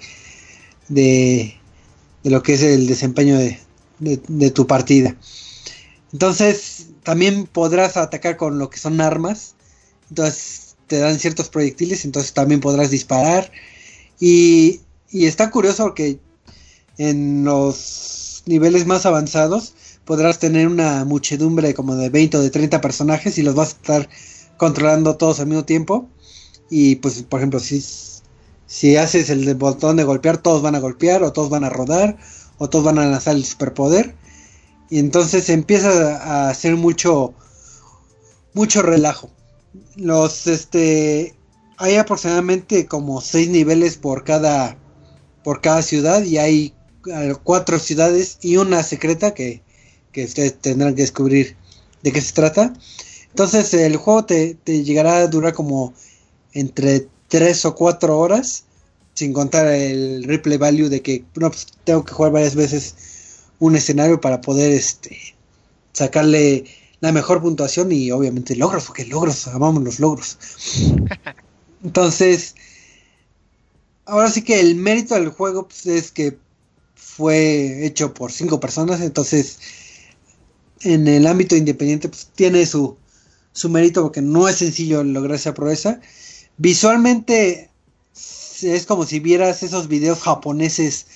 de de lo que es el desempeño de, de, de tu partida. Entonces, también podrás atacar con lo que son armas. Entonces, te dan ciertos proyectiles, entonces también podrás disparar. Y, y está curioso porque en los niveles más avanzados podrás tener una muchedumbre como de veinte o de treinta personajes y los vas a estar controlando todos al mismo tiempo. Y pues, por ejemplo, si, si haces el botón de golpear, todos van a golpear, o todos van a rodar, o todos van a lanzar el superpoder. Y entonces empieza a hacer mucho, mucho relajo. Los, este, hay aproximadamente como seis niveles por cada, por cada ciudad, y hay cuatro ciudades y una secreta que, que ustedes tendrán que descubrir de qué se trata. Entonces el juego te, te llegará a durar como entre tres o cuatro horas, sin contar el replay value de que no, pues, tengo que jugar varias veces un escenario para poder este sacarle la mejor puntuación, y obviamente logros, porque logros, amamos los logros. Entonces, ahora sí que el mérito del juego, pues, es que fue hecho por cinco personas. Entonces, en el ámbito independiente, pues tiene su, su mérito, porque no es sencillo lograr esa proeza. Visualmente es como si vieras esos videos japoneses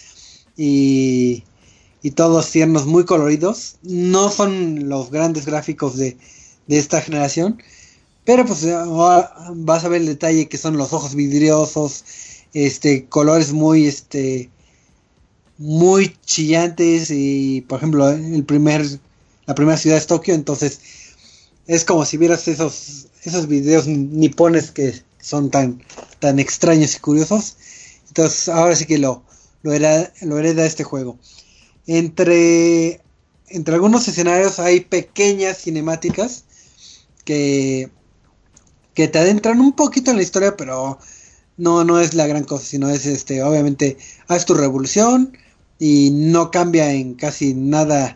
y, y todos tiernos, muy coloridos. No son los grandes gráficos de, de esta generación, pero pues vas a ver el detalle que son los ojos vidriosos, este, colores muy este muy chillantes. Y por ejemplo el primer la primera ciudad es Tokio, entonces es como si vieras esos esos videos nipones que son tan tan extraños y curiosos. Entonces ahora sí que lo lo hereda, lo hereda este juego. Entre entre algunos escenarios hay pequeñas cinemáticas que que te adentran un poquito en la historia, pero no no es la gran cosa, sino es este obviamente haz tu revolución y no cambia en casi nada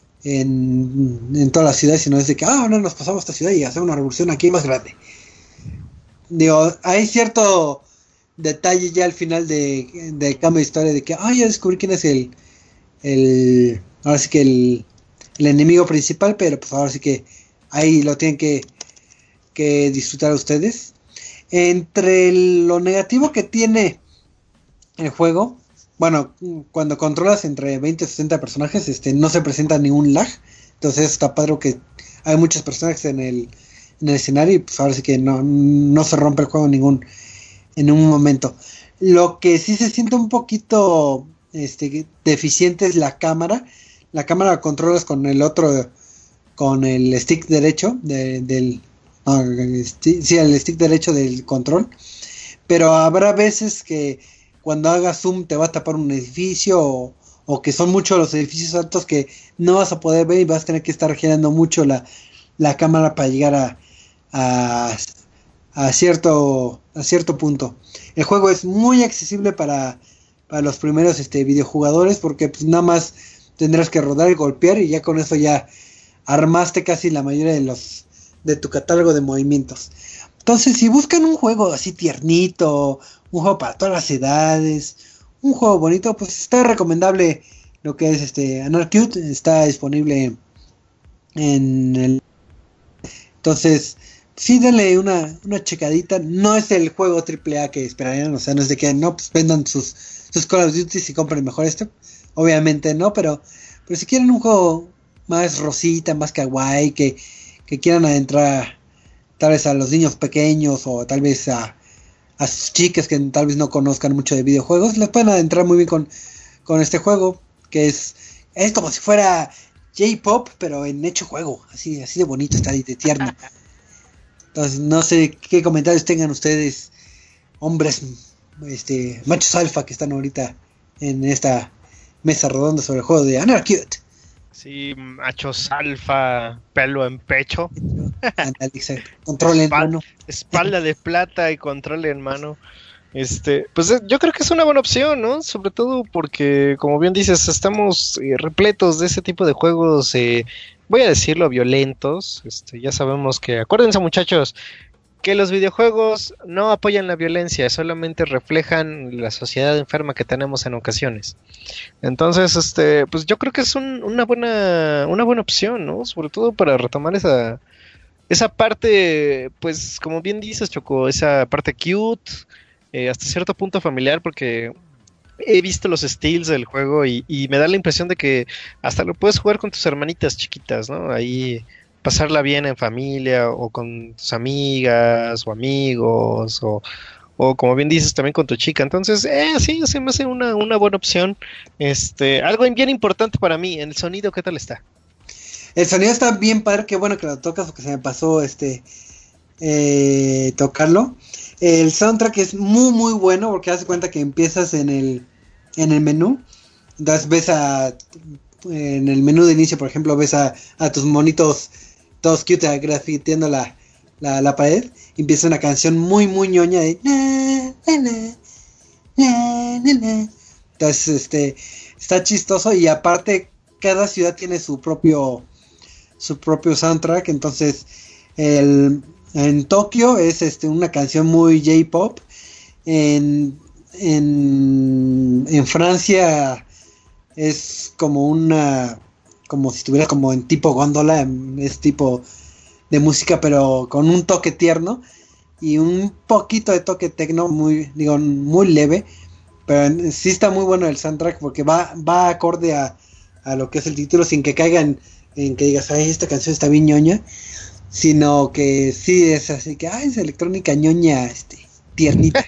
en, en toda la ciudad, sino es de que ah, ahora nos pasamos a esta ciudad y hacemos una revolución aquí más grande. Digo, hay cierto detalle ya al final de, de cambio de historia, de que ah, ya descubrí quién es el el ahora sí que el, el enemigo principal, pero pues ahora sí que ahí lo tienen que que disfrutar ustedes. Entre lo negativo que tiene el juego, bueno, cuando controlas entre veinte y sesenta personajes, este, no se presenta ningún lag. Entonces está padre que hay muchos personajes en el, en el escenario, y pues ahora sí que no, no se rompe el juego en ningún, en ningún momento. Lo que sí se siente un poquito este, deficiente es la cámara. La cámara la controlas con el otro, con el stick derecho de, del no, el stick, sí, el stick derecho del control. Pero habrá veces que cuando hagas zoom te va a tapar un edificio, o, o que son muchos los edificios altos que no vas a poder ver, y vas a tener que estar girando mucho la, la cámara para llegar a, a, a cierto a cierto punto. El juego es muy accesible para, para los primeros este, videojugadores, porque pues, nada más tendrás que rodar y golpear, y ya con eso ya armaste casi la mayoría de los de tu catálogo de movimientos. Entonces, si buscan un juego así tiernito, un juego para todas las edades, un juego bonito, pues está recomendable lo que es este Anarcute. Está disponible en el... Entonces, sí, denle una, una checadita. No es el juego triple A que esperarían, o sea, no es de que no pues vendan sus, sus Call of Duty y compren mejor esto. Obviamente no, pero, pero si quieren un juego más rosita, más kawaii, que, que quieran adentrar tal vez a los niños pequeños, o tal vez a, a sus chicas que tal vez no conozcan mucho de videojuegos, les pueden adentrar muy bien con, con este juego, que es, es como si fuera J-Pop, pero en hecho juego, así, así de bonito está, y de tierno. Entonces, no sé qué comentarios tengan ustedes, hombres, este, machos alfa que están ahorita en esta mesa redonda sobre el juego de Anarcute. Sí, machos alfa, pelo en pecho. Control en mano. Espalda de plata y control en mano. Este, pues yo creo que es una buena opción, ¿no? Sobre todo porque, como bien dices, estamos eh, repletos de ese tipo de juegos, eh, voy a decirlo, violentos. Este, ya sabemos que, acuérdense muchachos, que los videojuegos no apoyan la violencia, solamente reflejan la sociedad enferma que tenemos en ocasiones. Entonces, este, pues yo creo que es un, una buena, una buena opción, ¿no? Sobre todo para retomar esa, esa parte, pues, como bien dices, Choco, esa parte cute, eh, hasta cierto punto familiar, porque he visto los steals del juego y, y me da la impresión de que hasta lo puedes jugar con tus hermanitas chiquitas, ¿no? Ahí pasarla bien en familia o con tus amigas o amigos o, o como bien dices también con tu chica. Entonces, eh, sí, se me hace una, una buena opción. Este, algo bien importante para mí, el sonido, ¿qué tal está? El sonido está bien padre, qué bueno que lo tocas porque se me pasó este eh, tocarlo. El soundtrack es muy muy bueno porque hace cuenta que empiezas en el en el menú, entonces ves a en el menú de inicio, por ejemplo, ves a, a tus monitos todos cute grafiteando la, la, la pared, y empieza una canción muy muy ñoña de na, na, na, na, na. Entonces este está chistoso y aparte cada ciudad tiene su propio su propio soundtrack. Entonces el, en Tokio es este una canción muy J-pop, en, en en Francia es como una como si estuviera como en tipo góndola, es tipo de música pero con un toque tierno y un poquito de toque tecno, muy digo muy leve, pero sí está muy bueno el soundtrack porque va va acorde a, a lo que es el título sin que caiga en en que digas, ay, esta canción está bien ñoña, sino que sí es así que, ay, es electrónica ñoña, este, tiernita.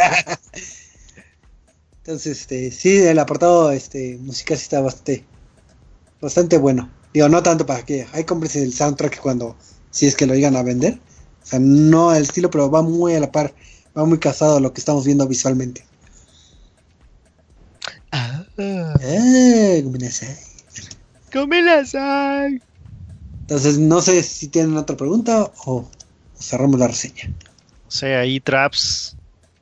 Entonces, este, sí, el apartado, este, musical sí está bastante, bastante bueno. Digo, no tanto para que, ay, cómprense el soundtrack cuando, si es que lo llegan a vender. O sea, no el estilo, pero va muy a la par, va muy casado a lo que estamos viendo visualmente. Ah, Ah, combinación. ¡Comilasai! Entonces, no sé si tienen otra pregunta o cerramos la reseña. O sea, ahí Traps.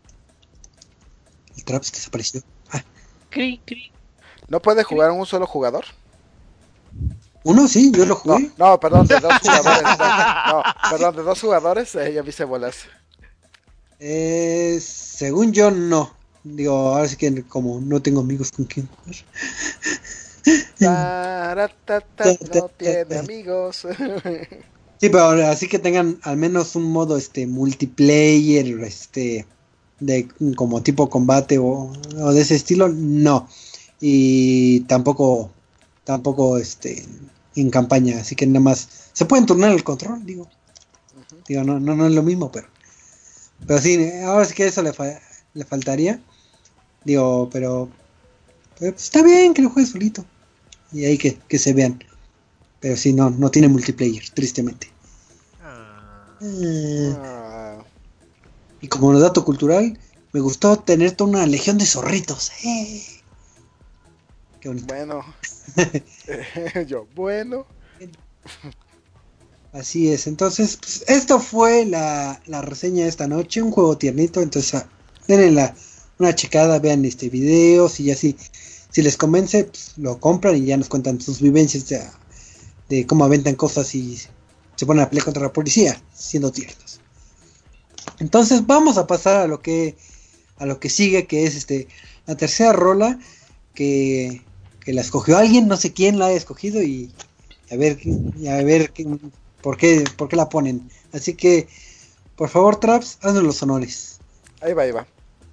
El Traps desapareció. Ah. Cri, cri. ¿No puede jugar un solo jugador? Uno, sí, yo lo jugué. No, no, perdón, de dos jugadores. No, no, perdón, de dos jugadores, eh, ya viste bolas. Eh, según yo, no. Digo, ahora sí que como no tengo amigos con quien jugar. Taratata, no tiene amigos. Sí, pero así que tengan al menos un modo este multiplayer, este de como tipo combate o, o de ese estilo, no. Y tampoco tampoco este en campaña, así que nada más se pueden turnar el control, digo. Uh-huh. Digo, no, no no es lo mismo, pero pero sí, ahora sí que eso le fa- le faltaría. Digo, pero, pero pues está bien que lo juegue solito. Y ahí que, que se vean. Pero sí, no, no tiene multiplayer, tristemente. Ah. Ah. Y como dato cultural, me gustó tener toda una legión de zorritos. Eh. Qué bonito. Bueno. Yo, bueno. Así es, entonces, pues, esto fue la, la reseña de esta noche. Un juego tiernito, entonces denle la, una checada, vean este videos y así. Si les convence, pues, lo compran y ya nos cuentan sus vivencias de, de cómo aventan cosas y se ponen a pelear contra la policía, siendo tiernos. Entonces vamos a pasar a lo que a lo que sigue, que es este la tercera rola que, que la escogió alguien, no sé quién la haya escogido y a ver y a ver qué, por qué por qué la ponen. Así que por favor, Traps, haznos los honores. Ahí va, ahí va.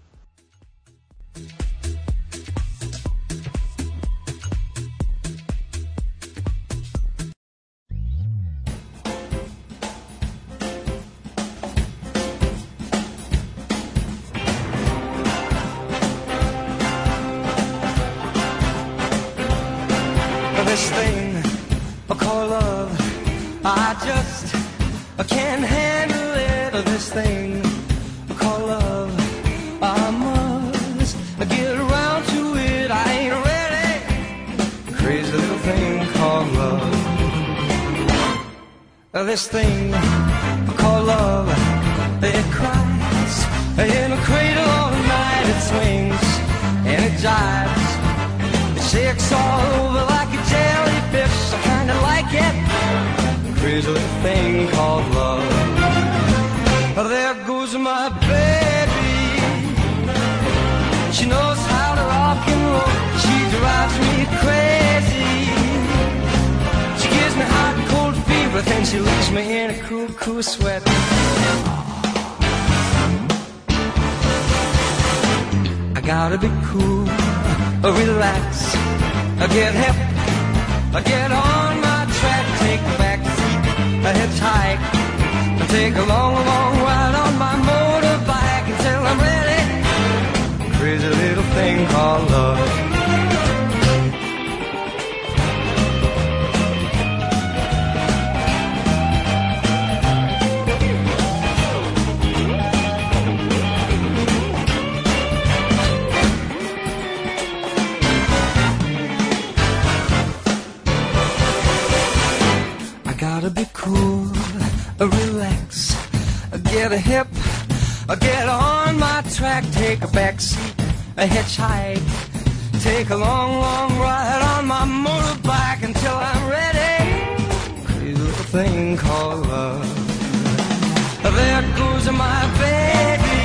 This thing I call love, I just I can't handle it. This thing I call love, I must get around to it. I ain't ready. Crazy little thing called love. This thing I call love, it cries in a cradle all night. It swings and it jives. Shakes all over like a jellyfish. I kinda like it. Crazy little thing called love. There goes my baby. She knows how to rock and roll. She drives me crazy. She gives me hot and cold fever, then she leaves me in a cool, cool sweat. I gotta be cool, relax, get hip, get on my track, take a back seat, a hitchhike, take a long, long ride on my motorbike until I'm ready. Crazy little thing called love. Gotta be cool, relax, get a hip, get on my track, take a back seat, a hitchhike, take a long, long ride on my motorbike until I'm ready. Crazy little thing called love. There goes my baby.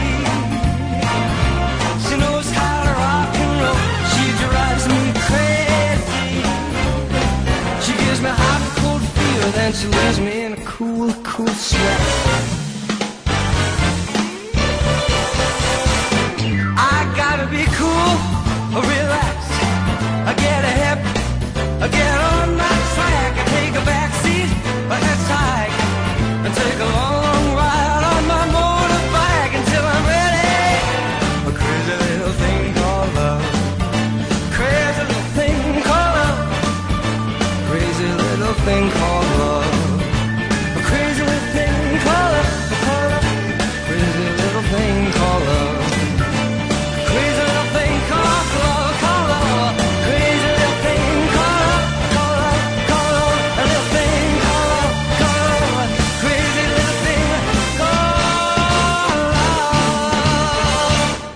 She knows how to rock and roll. She drives me crazy. She gives me hot and cold fever, then she leaves me in a cool, cool sweat. I gotta be cool, relax, I get a hip, I get on my track, I take a back seat, a hitchhike, I take a long, long ride on my motorbike until I'm ready. A crazy little thing called love, crazy little thing called love, crazy little thing called love, a crazy little thing called love, called love, crazy little thing called love. Crazy little thing called love, called love. Crazy little thing called love, called love, called love. A little thing called love, called love. Crazy little thing called love.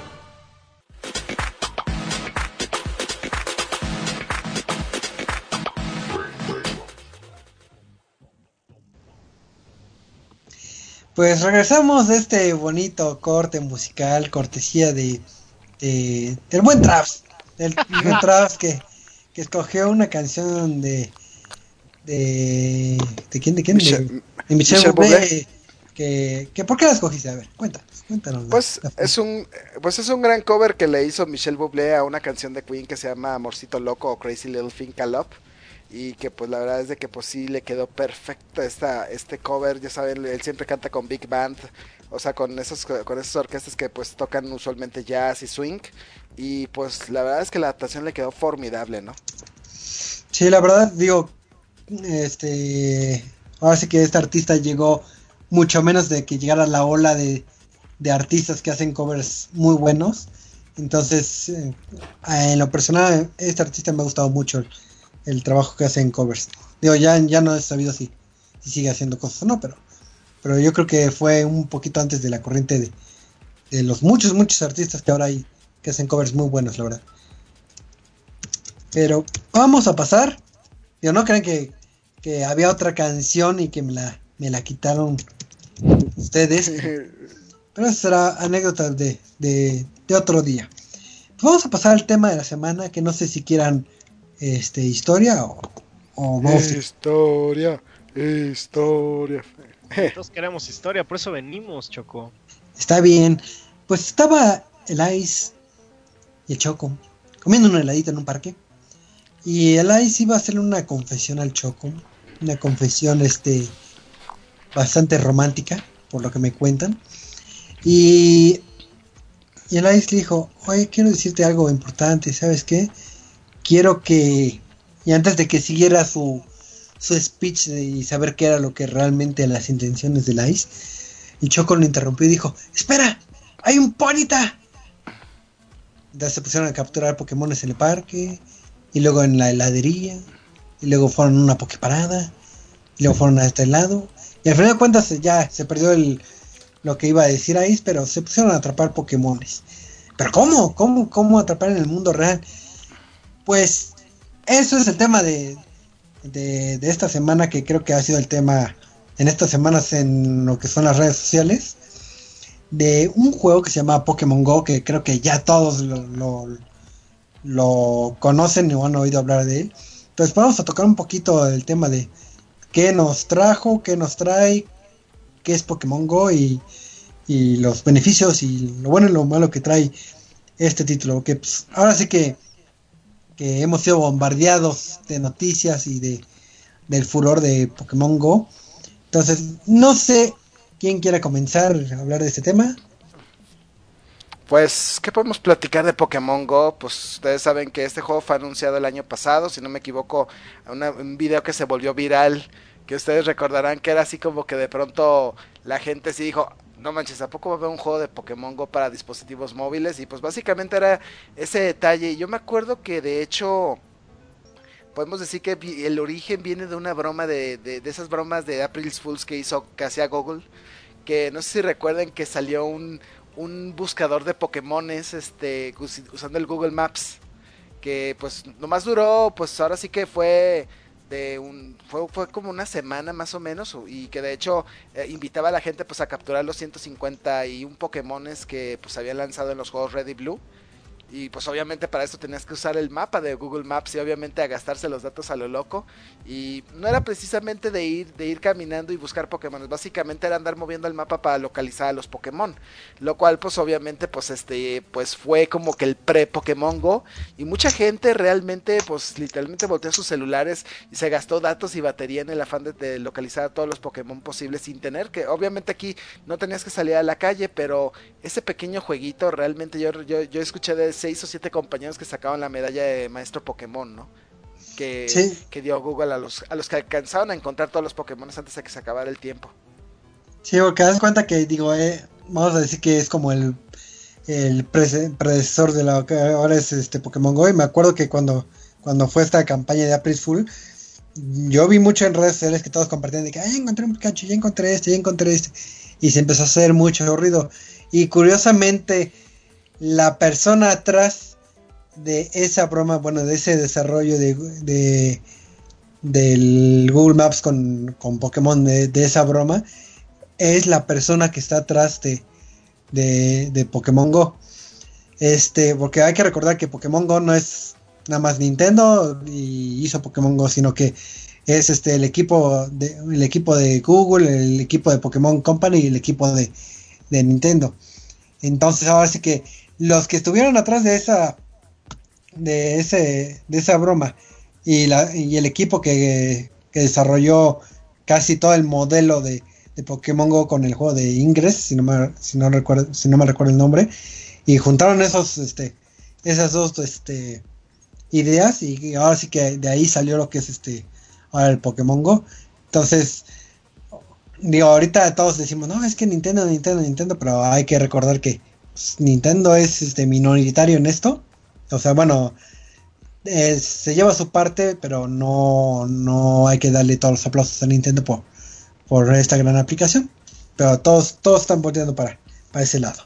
Pues regresamos de este bonito corte musical, cortesía de, de del buen Traps, del buen Traps que, que escogió una canción de de de quién de quién Michel, de, de Michel, Michel Bublé, Bublé. que, que ¿por qué la escogiste? A ver, cuéntanos, cuéntanos. Pues la- la- es un pues es un gran cover que le hizo Michel Bublé a una canción de Queen que se llama Amorcito Loco o Crazy Little Thing Called Love, y que pues la verdad es de que pues sí le quedó perfecto esta este cover. Ya saben, él siempre canta con big band, o sea, con esos con esas orquestas que pues tocan usualmente jazz y swing, y pues la verdad es que la adaptación le quedó formidable, ¿no? Sí, la verdad, digo, este, ahora sí que este artista llegó mucho menos de que llegara la ola de, de artistas que hacen covers muy buenos. Entonces, eh, en lo personal, este artista me ha gustado mucho el, el trabajo que hace en covers. Digo, ya, ya no he sabido si, si sigue haciendo cosas o no, pero, pero yo creo que fue un poquito antes de la corriente de, de los muchos, muchos artistas que ahora hay que hacen covers muy buenos, la verdad. Pero vamos a pasar. Yo no crean que, que había otra canción y que me la, me la quitaron ustedes. Pero eso será anécdota de, de, de otro día. Pues vamos a pasar al tema de la semana, que no sé si quieran este historia o, o vamos a- Historia, historia. Todos queremos historia, por eso venimos, Choco. Está bien. Pues estaba el Ice y el Choco comiendo un heladito en un parque. Y el Ice iba a hacerle una confesión al Choco. Una confesión este bastante romántica, por lo que me cuentan. Y, y el Ice le dijo, oye, quiero decirte algo importante, ¿sabes qué? Quiero que... Y antes de que siguiera su, su speech de- y saber qué era lo que realmente las intenciones del Ice, el Choco lo interrumpió y dijo, espera, hay un Ponyta. Entonces se pusieron a capturar Pokémones en el parque, y luego en la heladería, y luego fueron a una Poképarada, y luego fueron a este lado, y al final de cuentas eh, ya se perdió el, lo que iba a decir Ice, pero se pusieron a atrapar Pokémones. ¿Pero cómo? ¿Cómo, cómo atrapar en el mundo real? Pues eso es el tema de, de, de esta semana, que creo que ha sido el tema en estas semanas en lo que son las redes sociales, de un juego que se llama Pokémon Go, que creo que ya todos lo, lo, lo conocen o han oído hablar de él. Entonces vamos a tocar un poquito el tema de qué nos trajo, qué nos trae, qué es Pokémon Go y, y los beneficios y lo bueno y lo malo que trae este título, que pues, ahora sí que, que hemos sido bombardeados de noticias y de del furor de Pokémon Go. Entonces, no sé quién quiera comenzar a hablar de este tema. Pues, ¿qué podemos platicar de Pokémon Go? Pues ustedes saben que este juego fue anunciado el año pasado, si no me equivoco, una, un video que se volvió viral, que ustedes recordarán que era así como que de pronto la gente sí dijo, no manches, ¿a poco va a haber un juego de Pokémon Go para dispositivos móviles? Y pues básicamente era ese detalle. Y yo me acuerdo que de hecho, podemos decir que el origen viene de una broma, de, de, de esas bromas de April Fools que hizo, que hacía Google, que no sé si recuerden que salió un... un buscador de Pokémones este, usando el Google Maps, que pues nomás duró, pues ahora sí que fue de un fue, fue como una semana más o menos, y que de hecho eh, invitaba a la gente pues a capturar los ciento cincuenta y un Pokémones que pues habían lanzado en los juegos Red y Blue. Y pues obviamente para eso tenías que usar el mapa de Google Maps y obviamente a gastarse los datos a lo loco. Y no era precisamente de ir, de ir caminando y buscar Pokémon, básicamente era andar moviendo el mapa para localizar a los Pokémon. Lo cual pues obviamente pues este pues fue como que el pre-Pokémon Go. Y mucha gente realmente pues literalmente volteó sus celulares y se gastó datos y batería en el afán de, de localizar a todos los Pokémon posibles sin tener que, obviamente aquí no tenías que salir a la calle, pero ese pequeño jueguito realmente yo, yo, yo escuché de seis o siete compañeros que sacaban la medalla de maestro Pokémon, ¿no? Que, sí. que dio Google a los, a los que alcanzaban a encontrar todos los Pokémon antes de que se acabara el tiempo. Sí, porque das cuenta que, digo, eh, vamos a decir que es como el, el pre- predecesor de lo que ahora es este Pokémon Go. Y me acuerdo que cuando, cuando fue esta campaña de April Fool, yo vi mucho en redes sociales que todos compartían de que, ay, encontré un Pikachu, ya encontré este, ya encontré este. Y se empezó a hacer mucho ruido. Y curiosamente, la persona atrás de esa broma, bueno, de ese desarrollo de, de del Google Maps con, con Pokémon, de, de esa broma, es la persona que está atrás de, de, de Pokémon Go. Este, porque hay que recordar que Pokémon Go no es nada más Nintendo y hizo Pokémon Go, sino que es este el equipo de, el equipo de Google, el equipo de Pokémon Company y el equipo de, de Nintendo. Entonces ahora sí que los que estuvieron atrás de esa de ese de esa broma y la y el equipo que, que desarrolló casi todo el modelo de, de Pokémon Go con el juego de Ingress, si no me si no recuerdo si no me recuerdo el nombre, y juntaron esos este esas dos este ideas y ahora sí que de ahí salió lo que es este ahora el Pokémon Go. Entonces, digo, ahorita todos decimos, no, es que Nintendo, Nintendo, Nintendo, pero hay que recordar que pues, Nintendo es este minoritario en esto. O sea, bueno, eh, se lleva su parte, pero no, no hay que darle todos los aplausos a Nintendo por, por esta gran aplicación. Pero todos, todos están volteando para, para ese lado.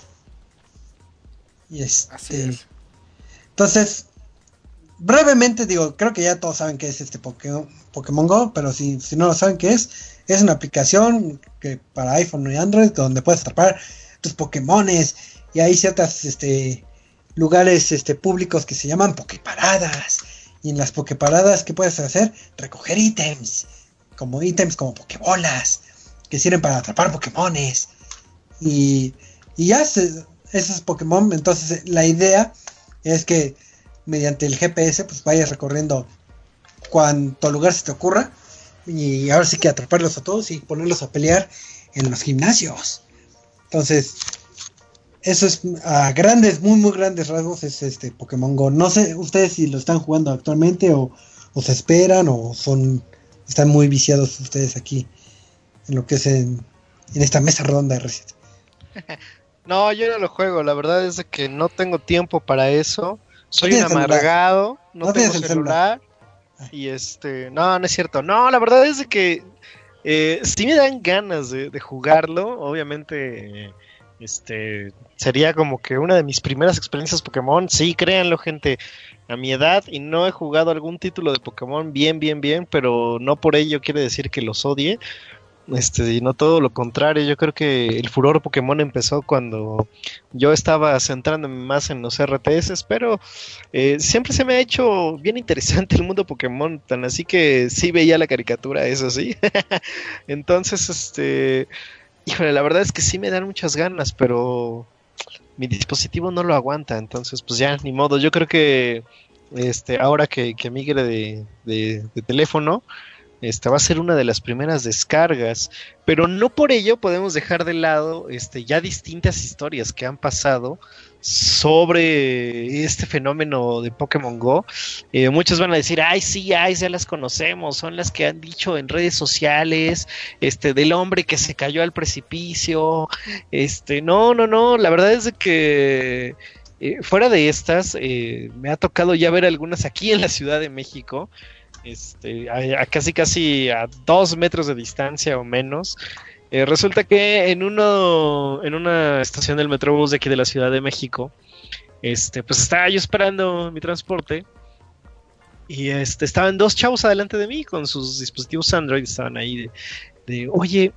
Y este, Así es. Entonces, brevemente digo, creo que ya todos saben qué es este Pokémon, Pokémon Go, pero si, si no lo saben qué es, es una aplicación que para iPhone y Android donde puedes atrapar tus Pokémones y hay ciertas este lugares este públicos que se llaman Poképaradas, y en las Poképaradas ¿qué puedes hacer? Recoger ítems, como ítems como Pokébolas que sirven para atrapar Pokémones y, y ya se, esos Pokémon. Entonces la idea es que mediante el G P S pues vayas recorriendo cuanto lugar se te ocurra y ahora sí que atraparlos a todos y ponerlos a pelear en los gimnasios. Entonces eso es a grandes, muy muy grandes rasgos es este Pokémon Go. No sé ustedes si lo están jugando actualmente o, o se esperan o son están muy viciados ustedes aquí en lo que es en, en esta mesa redonda de Reset. No, yo no lo juego, la verdad es de que no tengo tiempo para eso. Soy No un amargado, no, no tengo tienes el celular, celular y este, no, no es cierto. No, la verdad es de que eh, sí me dan ganas de, de jugarlo, obviamente. Eh, Este sería como que una de mis primeras experiencias Pokémon. Sí, créanlo, gente, a mi edad y no he jugado algún título de Pokémon bien, bien, bien, pero no por ello quiere decir que los odie. Este, y no todo lo contrario. Yo creo que el furor Pokémon empezó cuando yo estaba centrándome más en los R T S, pero eh, siempre se me ha hecho bien interesante el mundo Pokémon, tan así que sí veía la caricatura, eso sí. Entonces, este... híjole, la verdad es que sí me dan muchas ganas, pero mi dispositivo no lo aguanta, entonces pues ya, ni modo. Yo creo que este ahora que, que migre de, de, de teléfono, esta va a ser una de las primeras descargas, pero no por ello podemos dejar de lado este, ya distintas historias que han pasado sobre este fenómeno de Pokémon Go. Eh, muchos van a decir, ay sí, ay, ya las conocemos, son las que han dicho en redes sociales, este, del hombre que se cayó al precipicio, este, no, no, no, la verdad es de que eh, fuera de estas, eh, me ha tocado ya ver algunas aquí en la Ciudad de México, este, a, a casi casi a dos metros de distancia o menos. Eh, resulta que en uno, en una estación del Metrobús de aquí de la Ciudad de México, este, pues estaba yo esperando mi transporte y este, estaban dos chavos adelante de mí con sus dispositivos Android, estaban ahí de, de oye,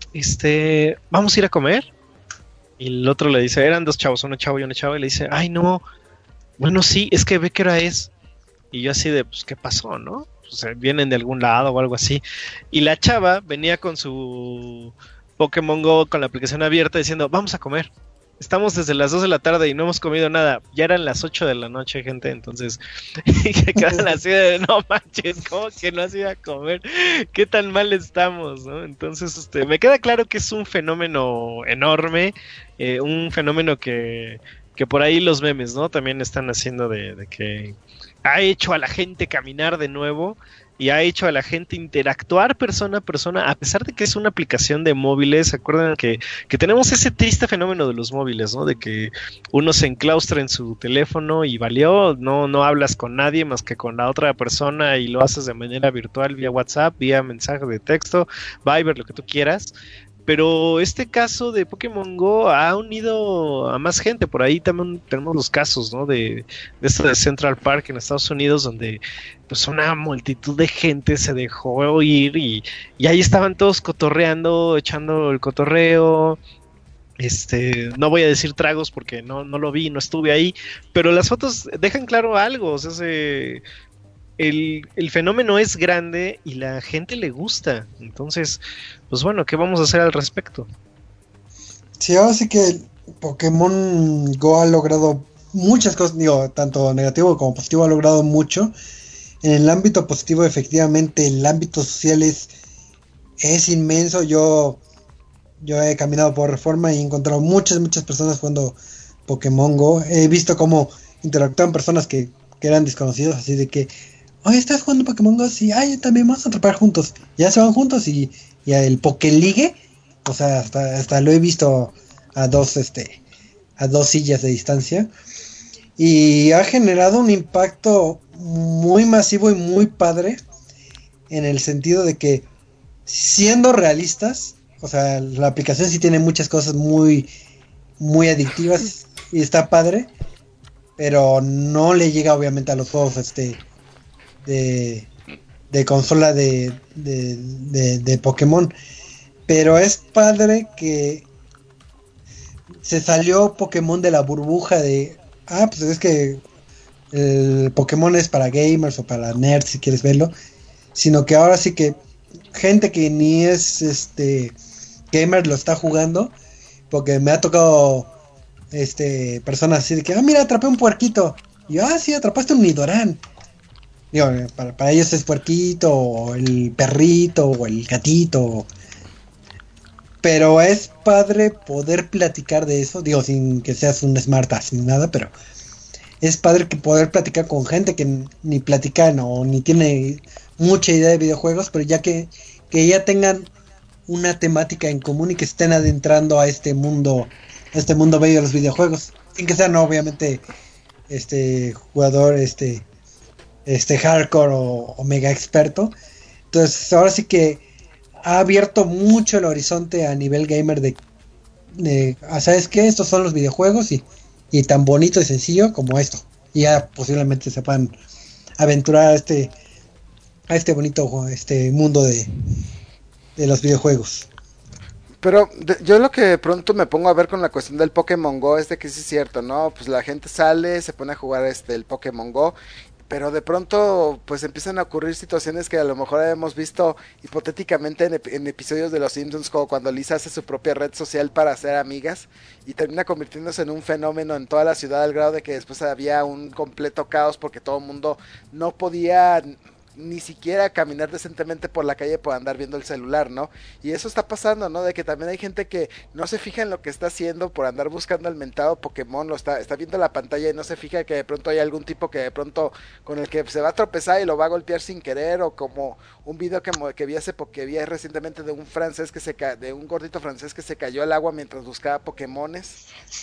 este, vamos a ir a comer. Y el otro le dice, eran dos chavos, uno chavo y una chava, y le dice, ay no, bueno sí, es que ve qué hora es. Y yo así de, pues, ¿qué pasó, no? O sea, vienen de algún lado o algo así. Y la chava venía con su Pokémon Go, con la aplicación abierta, diciendo, vamos a comer. Estamos desde las dos de la tarde y no hemos comido nada. Ya eran las ocho de la noche, gente. Entonces, que quedan así de, no manches, ¿cómo que no has ido a comer? ¿Qué tan mal estamos, no? Entonces, este, me queda claro que es un fenómeno enorme. Eh, un fenómeno que, que por ahí los memes, ¿no? También están haciendo de, de que ha hecho a la gente caminar de nuevo y ha hecho a la gente interactuar persona a persona, a pesar de que es una aplicación de móviles. ¿Se acuerdan que, que tenemos ese triste fenómeno de los móviles, ¿no? De que uno se enclaustra en su teléfono y valió, no, no hablas con nadie más que con la otra persona y lo haces de manera virtual, vía WhatsApp, vía mensaje de texto, Viber, lo que tú quieras. Pero este caso de Pokémon Go ha unido a más gente. Por ahí también tenemos los casos, ¿no? De, de esto de Central Park en Estados Unidos, donde pues una multitud de gente se dejó ir y, y ahí estaban todos cotorreando, echando el cotorreo. Este, no voy a decir tragos porque no, no lo vi, no estuve ahí, pero las fotos dejan claro algo. O sea, se... El, el fenómeno es grande y la gente le gusta. Entonces, pues bueno, ¿qué vamos a hacer al respecto? Sí, ahora sí que Pokémon Go ha logrado muchas cosas, digo, tanto negativo como positivo, ha logrado mucho. En el ámbito positivo, efectivamente, el ámbito social es, es inmenso. Yo, yo he caminado por Reforma y he encontrado muchas, muchas personas jugando Pokémon Go. He visto cómo interactúan personas que, que eran desconocidos, así de que, oye, ¿estás jugando Pokémon Go? Sí, ay, también vamos a atrapar juntos. Ya se van juntos y, y el Pokéligue, o sea, hasta, hasta lo he visto a dos, este, a dos sillas de distancia. Y ha generado un impacto muy masivo y muy padre, en el sentido de que, siendo realistas, o sea, la aplicación sí tiene muchas cosas muy, muy adictivas y está padre, pero no le llega obviamente a los juegos, este, de, de consola de, de, de, de Pokémon. Pero es padre que se salió Pokémon de la burbuja de, ah, pues es que el Pokémon es para gamers o para nerds, si quieres verlo, sino que ahora sí que gente que ni es este gamer lo está jugando, porque me ha tocado este personas así de que, ah, mira, atrapé un puerquito, y yo, ah, sí, atrapaste un Nidoran. Digo, para, para ellos es puerquito, o el perrito, o el gatito. Pero es padre poder platicar de eso, digo, sin que seas un smartass ni nada, pero es padre que poder platicar con gente que ni platican o ni tiene mucha idea de videojuegos, pero ya que, que ya tengan una temática en común y que estén adentrando a este mundo, a este mundo bello de los videojuegos, sin que sean obviamente este jugador este este hardcore o, o mega experto. Entonces ahora sí que ha abierto mucho el horizonte a nivel gamer de, de ¿sabes qué? Estos son los videojuegos y, y tan bonito y sencillo como esto. Y ya posiblemente se puedan aventurar a este a este bonito este mundo de, de los videojuegos. Pero de, yo lo que de pronto me pongo a ver con la cuestión del Pokémon Go es de que sí es cierto, ¿no? Pues la gente sale, se pone a jugar este el Pokémon Go, pero de pronto pues empiezan a ocurrir situaciones que a lo mejor hemos visto hipotéticamente en, ep- en episodios de Los Simpsons, como cuando Lisa hace su propia red social para hacer amigas y termina convirtiéndose en un fenómeno en toda la ciudad al grado de que después había un completo caos porque todo el mundo no podía ni siquiera caminar decentemente por la calle por andar viendo el celular, ¿no? Y eso está pasando, ¿no? De que también hay gente que no se fija en lo que está haciendo por andar buscando el mentado Pokémon, lo está, está viendo la pantalla y no se fija que de pronto hay algún tipo que de pronto con el que se va a tropezar y lo va a golpear sin querer, o como un video que, mo- que vi hace po- que vi recientemente de un francés que se ca de un gordito francés que se cayó al agua mientras buscaba Pokémones.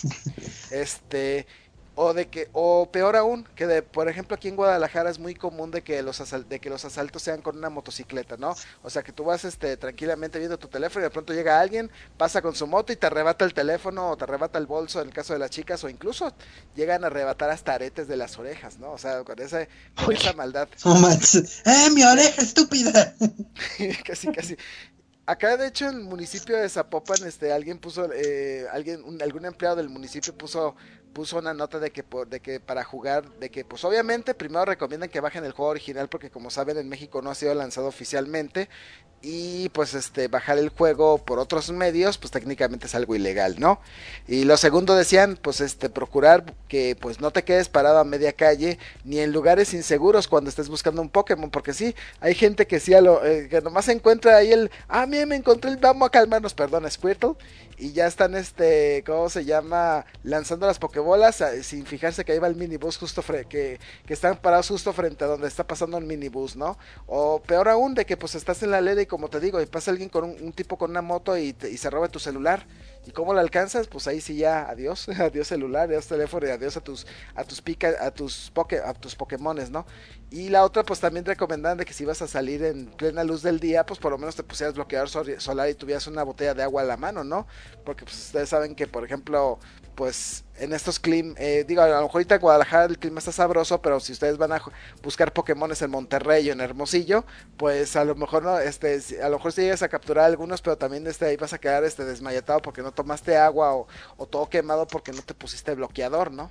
Este, o de que, o peor aún, que de, por ejemplo, aquí en Guadalajara es muy común de que los asal- de que los asaltos sean con una motocicleta, ¿no? O sea, que tú vas este tranquilamente viendo tu teléfono y de pronto llega alguien, pasa con su moto y te arrebata el teléfono o te arrebata el bolso en el caso de las chicas, o incluso llegan a arrebatar hasta aretes de las orejas, ¿no? O sea, con esa con Uy. esa maldad. No manches. ¡Eh, mi oreja estúpida! Casi casi. Acá, de hecho, en el municipio de Zapopan, este, alguien puso, eh, alguien, un- algún empleado del municipio puso, puso una nota de que, por- de que para jugar, de que, pues, obviamente, primero recomiendan que bajen el juego original porque, como saben, en México no ha sido lanzado oficialmente y, pues, este, bajar el juego por otros medios, pues, técnicamente es algo ilegal, ¿no? Y lo segundo decían, pues, este, procurar que, pues, no te quedes parado a media calle ni en lugares inseguros cuando estés buscando un Pokémon, porque sí, hay gente que sí, a lo, eh, que nomás encuentra ahí el, ah, mira, me encontré el, vamos a calmarnos, perdón, Squirtle, y ya están, este, ¿cómo se llama? Lanzando las Pokébolas eh, sin fijarse que ahí va el minibús justo, fre que, que están parados justo frente a donde está pasando el minibús, ¿no? O peor aún, de que pues estás en la leda y como te digo, y pasa alguien con un, un tipo con una moto y, te, y se roba tu celular. ¿Y cómo lo alcanzas? Pues ahí sí ya, adiós, adiós celular, adiós teléfono y adiós a tus, a tus pica, a tus poke, a tus Pokémones, ¿no? Y la otra, pues también recomendaban de que si ibas a salir en plena luz del día, pues por lo menos te pusieras bloqueador solar y tuvieras una botella de agua a la mano, ¿no? Porque pues ustedes saben que, por ejemplo, pues en estos climas, eh, digo, a lo mejor ahorita en Guadalajara el clima está sabroso, pero si ustedes van a buscar Pokémones en Monterrey o en Hermosillo, pues a lo mejor no, este, a lo mejor si llegas a capturar algunos, pero también este, ahí vas a quedar este desmayatado porque no tomaste agua o, o todo quemado porque no te pusiste bloqueador, ¿no?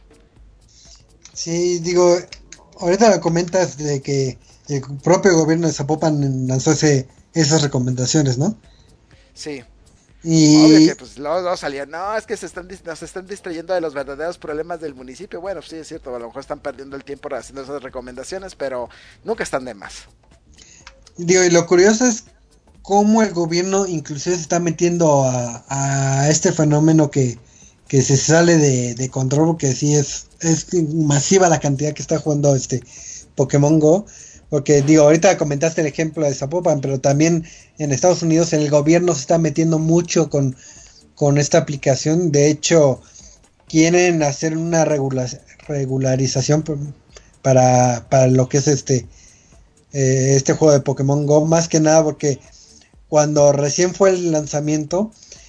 Sí, digo, ahorita lo comentas de que el propio gobierno de Zapopan lanzó ese, esas recomendaciones, ¿no? Sí. Y Obvio que pues luego, luego salía, no, es que se están, nos están distrayendo de los verdaderos problemas del municipio. Bueno, sí es cierto, a lo mejor están perdiendo el tiempo haciendo esas recomendaciones, pero nunca están de más. digo, y lo curioso es cómo el gobierno inclusive se está metiendo a, a este fenómeno que, que se sale de, de control, porque sí es, es masiva la cantidad que está jugando este Pokémon Go. Porque digo, ahorita comentaste el ejemplo de Zapopan, pero también en Estados Unidos el gobierno se está metiendo mucho con, con esta aplicación. De hecho, quieren hacer una regula regularización para, para lo que es este eh, este juego de Pokémon Go, más que nada porque cuando recién fue el lanzamiento,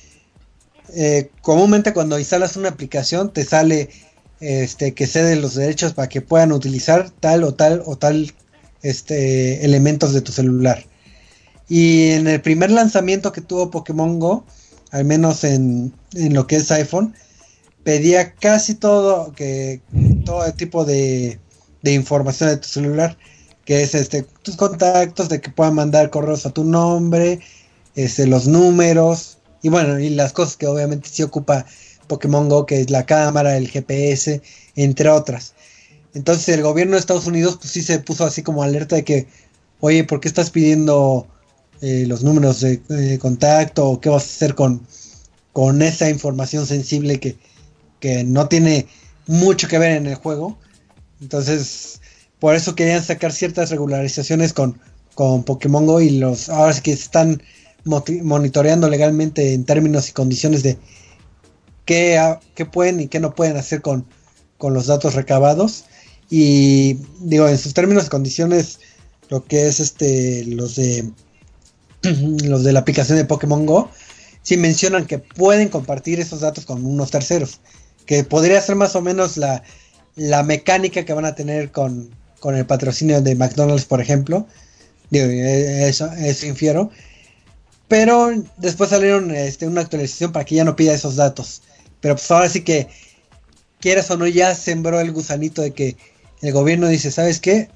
eh, comúnmente cuando instalas una aplicación te sale este que cede los derechos para que puedan utilizar tal o tal o tal este elementos de tu celular. Y en el primer lanzamiento que tuvo Pokémon Go, al menos en, en lo que es iPhone, pedía casi todo que todo tipo de, de información de tu celular, que es este tus contactos, de que puedan mandar correos a tu nombre, este los números y bueno, y las cosas que obviamente sí ocupa Pokémon Go, que es la cámara, el G P S, entre otras. Entonces el gobierno de Estados Unidos pues sí se puso así como alerta de que, oye, ¿por qué estás pidiendo eh, los números de, de contacto? ¿O qué vas a hacer con, con esa información sensible que, que no tiene mucho que ver en el juego? Entonces, por eso querían sacar ciertas regularizaciones con, con Pokémon Go, y los ahora sí que están monitoreando legalmente en términos y condiciones de qué, a, qué pueden y qué no pueden hacer con, con los datos recabados. Y digo, en sus términos y condiciones, lo que es este los de los de la aplicación de Pokémon Go, sí mencionan que pueden compartir esos datos con unos terceros, que podría ser más o menos la, la mecánica que van a tener con, con el patrocinio de McDonald's, por ejemplo. Digo, eso, eso infiero. Pero después salieron este, una actualización para que ya no pida esos datos. Pero pues ahora sí que, quieras o no, ya sembró el gusanito de que el gobierno dice, ¿sabes qué?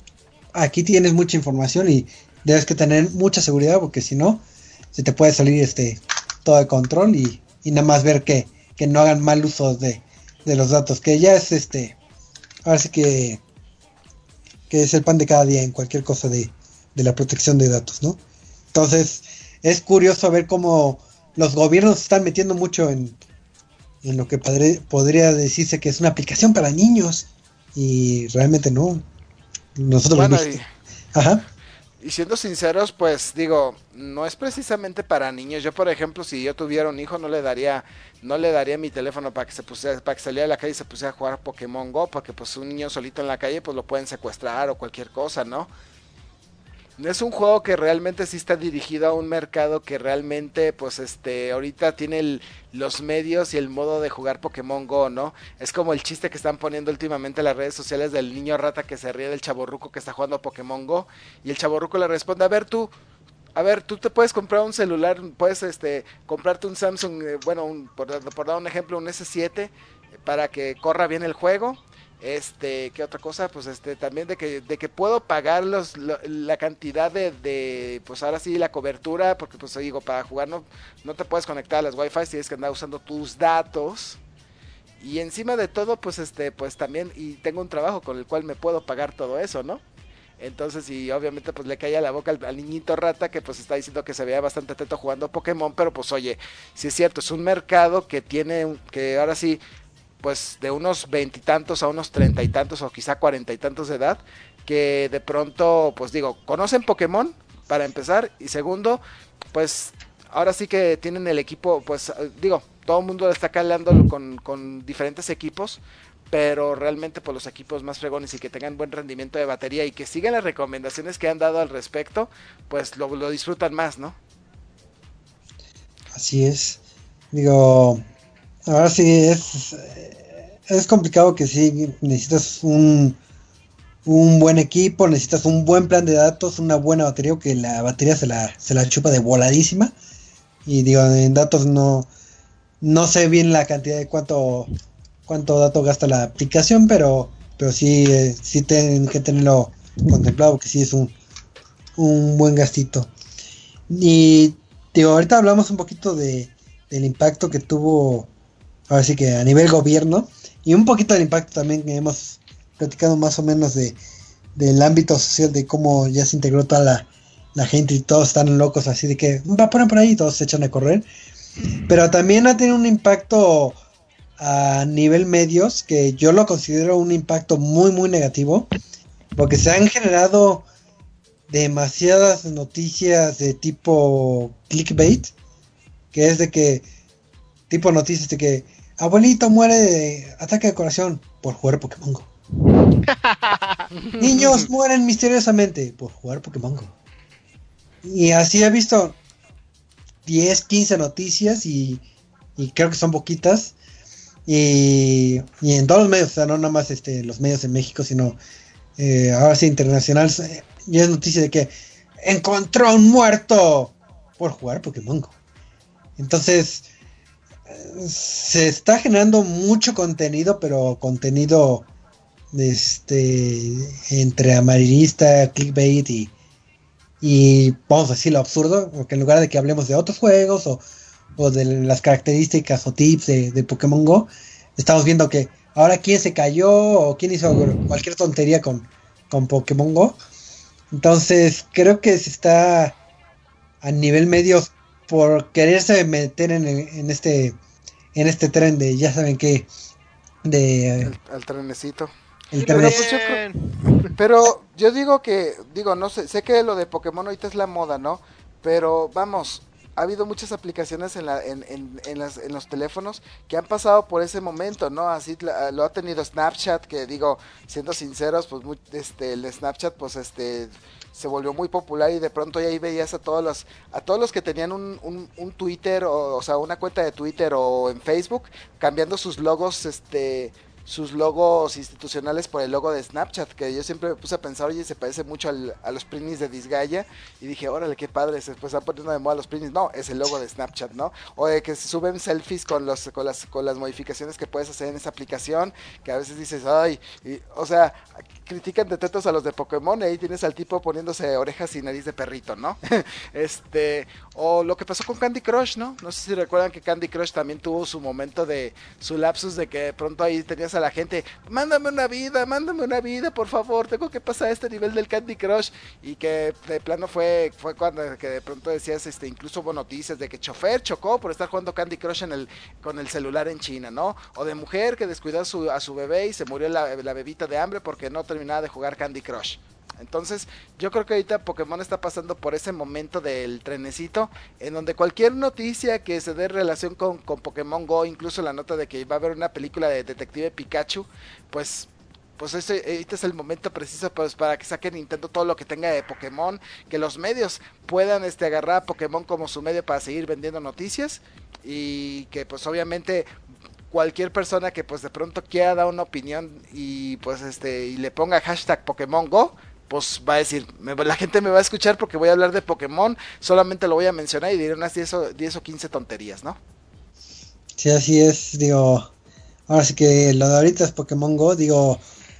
aquí tienes mucha información y debes que tener mucha seguridad porque si no, se te puede salir este todo de control y, y nada más ver que, que no hagan mal uso de, de los datos, que ya es este, ahora sí que, que es el pan de cada día en cualquier cosa de, de la protección de datos, ¿no? Entonces, es curioso ver cómo los gobiernos se están metiendo mucho en, en lo que padre, podría decirse que es una aplicación para niños y realmente no. Nosotros bueno, los y, Ajá. y siendo sinceros, pues digo, no es precisamente para niños. Yo, por ejemplo, si yo tuviera un hijo, no le daría, no le daría mi teléfono para que se pusiera, para que saliera a la calle y se pusiera a jugar Pokémon Go, porque pues un niño solito en la calle, pues lo pueden secuestrar o cualquier cosa, ¿no? Es un juego que realmente sí está dirigido a un mercado que realmente, pues, este, ahorita tiene el, los medios y el modo de jugar Pokémon Go, ¿no? Es como el chiste que están poniendo últimamente en las redes sociales del niño rata que se ríe del chavorruco que está jugando Pokémon Go y el chavorruco le responde, a ver tú, a ver, tú te puedes comprar un celular, puedes, este, comprarte un Samsung, eh, bueno, un, por, por dar un ejemplo, un ese siete para que corra bien el juego. Este, ¿qué otra cosa? Pues este, también de que, de que puedo pagar los, lo, la cantidad de, de, pues ahora sí, la cobertura, porque pues digo, para jugar no, no te puedes conectar a las Wi-Fi, tienes que andar usando tus datos, y encima de todo, pues este, pues también, y tengo un trabajo con el cual me puedo pagar todo eso, ¿no? Entonces, y obviamente pues le cae a la boca al, al niñito rata que pues está diciendo que se veía bastante atento jugando Pokémon, pero pues oye, si es cierto, es un mercado que tiene, que ahora sí, pues de unos veintitantos a unos treinta y tantos o quizá cuarenta y tantos de edad, que de pronto, pues digo, conocen Pokémon para empezar, y segundo, pues ahora sí que tienen el equipo, pues digo, todo el mundo está calando con, con diferentes equipos, pero realmente por pues, los equipos más fregones y que tengan buen rendimiento de batería y que sigan las recomendaciones que han dado al respecto, pues lo, lo disfrutan más, ¿no? Así es. Digo, ahora sí es es complicado que sí necesitas un un buen equipo, necesitas un buen plan de datos, una buena batería, que la batería se la se la chupa de voladísima. Y digo, en datos no no sé bien la cantidad de cuánto cuánto dato gasta la aplicación, pero pero sí eh, sí tienen que tenerlo contemplado, porque sí es un un buen gastito. Y digo, ahorita hablamos un poquito de del impacto que tuvo, ahora sí que a nivel gobierno, y un poquito del impacto también que hemos platicado más o menos de del ámbito social, de cómo ya se integró toda la, la gente y todos están locos así de que va a poner por ahí y todos se echan a correr. Pero también ha tenido un impacto a nivel medios, que yo lo considero un impacto muy muy negativo, porque se han generado demasiadas noticias de tipo clickbait, que es de que tipo noticias de que abuelito muere de ataque de corazón por jugar Pokémon Go. Niños mueren misteriosamente por jugar Pokémon Go. Y así he visto diez, quince noticias y, y creo que son poquitas. Y, y en todos los medios, o sea, no nada más este, los medios de México, sino eh, ahora sí internacional. Ya es noticia de que encontró a un muerto por jugar Pokémon Go. Entonces se está generando mucho contenido, pero contenido este entre amarillista, clickbait y, y vamos a decirlo absurdo, porque en lugar de que hablemos de otros juegos o, o de las características o tips de, de Pokémon Go, estamos viendo que ahora quién se cayó o quién hizo cualquier tontería con, con Pokémon Go. Entonces creo que se está a nivel medios por quererse meter en, en este en este tren de ya saben qué de el, el trenecito. el Pero, tren. pues, yo creo, pero yo digo que digo no sé sé que lo de Pokémon ahorita es la moda, ¿no? Pero vamos, ha habido muchas aplicaciones en, la, en, en, en, las, en los teléfonos que han pasado por ese momento, ¿no? Así lo ha tenido Snapchat, que digo, siendo sinceros, pues muy, este, el Snapchat, pues este, se volvió muy popular y de pronto ya ahí veías a todos los, a todos los que tenían un, un, un Twitter, o, o sea, una cuenta de Twitter o en Facebook, cambiando sus logos, este, sus logos institucionales por el logo de Snapchat, que yo siempre me puse a pensar, oye, se parece mucho al, a los prints de Disgaea, y dije, órale, qué padre, se pues, están poniendo de moda los prints. No, es el logo de Snapchat, ¿no? O de que se suben selfies con los con las con las modificaciones que puedes hacer en esa aplicación, que a veces dices, ay, y, o sea, critican de tetos a los de Pokémon, y ahí tienes al tipo poniéndose orejas y nariz de perrito, ¿no? este, o lo que pasó con Candy Crush, ¿no? No sé si recuerdan que Candy Crush también tuvo su momento de, su lapsus de que de pronto ahí tenías a la gente, mándame una vida, mándame una vida, por favor, tengo que pasar a este nivel del Candy Crush, y que de plano fue, fue cuando que de pronto decías, este, incluso hubo noticias de que chofer chocó por estar jugando Candy Crush en el, con el celular en China, ¿no? O de mujer que descuidó a su, a su bebé y se murió la, la bebita de hambre porque no terminaba de jugar Candy Crush. Entonces yo creo que ahorita Pokémon está pasando por ese momento del trenecito, en donde cualquier noticia que se dé relación con, con Pokémon Go, incluso la nota de que va a haber una película de Detective Pikachu, pues pues este, este es el momento preciso pues, para que saque Nintendo todo lo que tenga de Pokémon, que los medios puedan este, agarrar a Pokémon como su medio para seguir vendiendo noticias, y que pues obviamente cualquier persona que pues de pronto quiera dar una opinión y pues este y le ponga hashtag Pokémon Go, pues va a decir, me, la gente me va a escuchar porque voy a hablar de Pokémon, solamente lo voy a mencionar y diré unas diez o, diez o quince tonterías, ¿no? Sí, así es, digo, ahora sí que lo de ahorita es Pokémon Go, digo,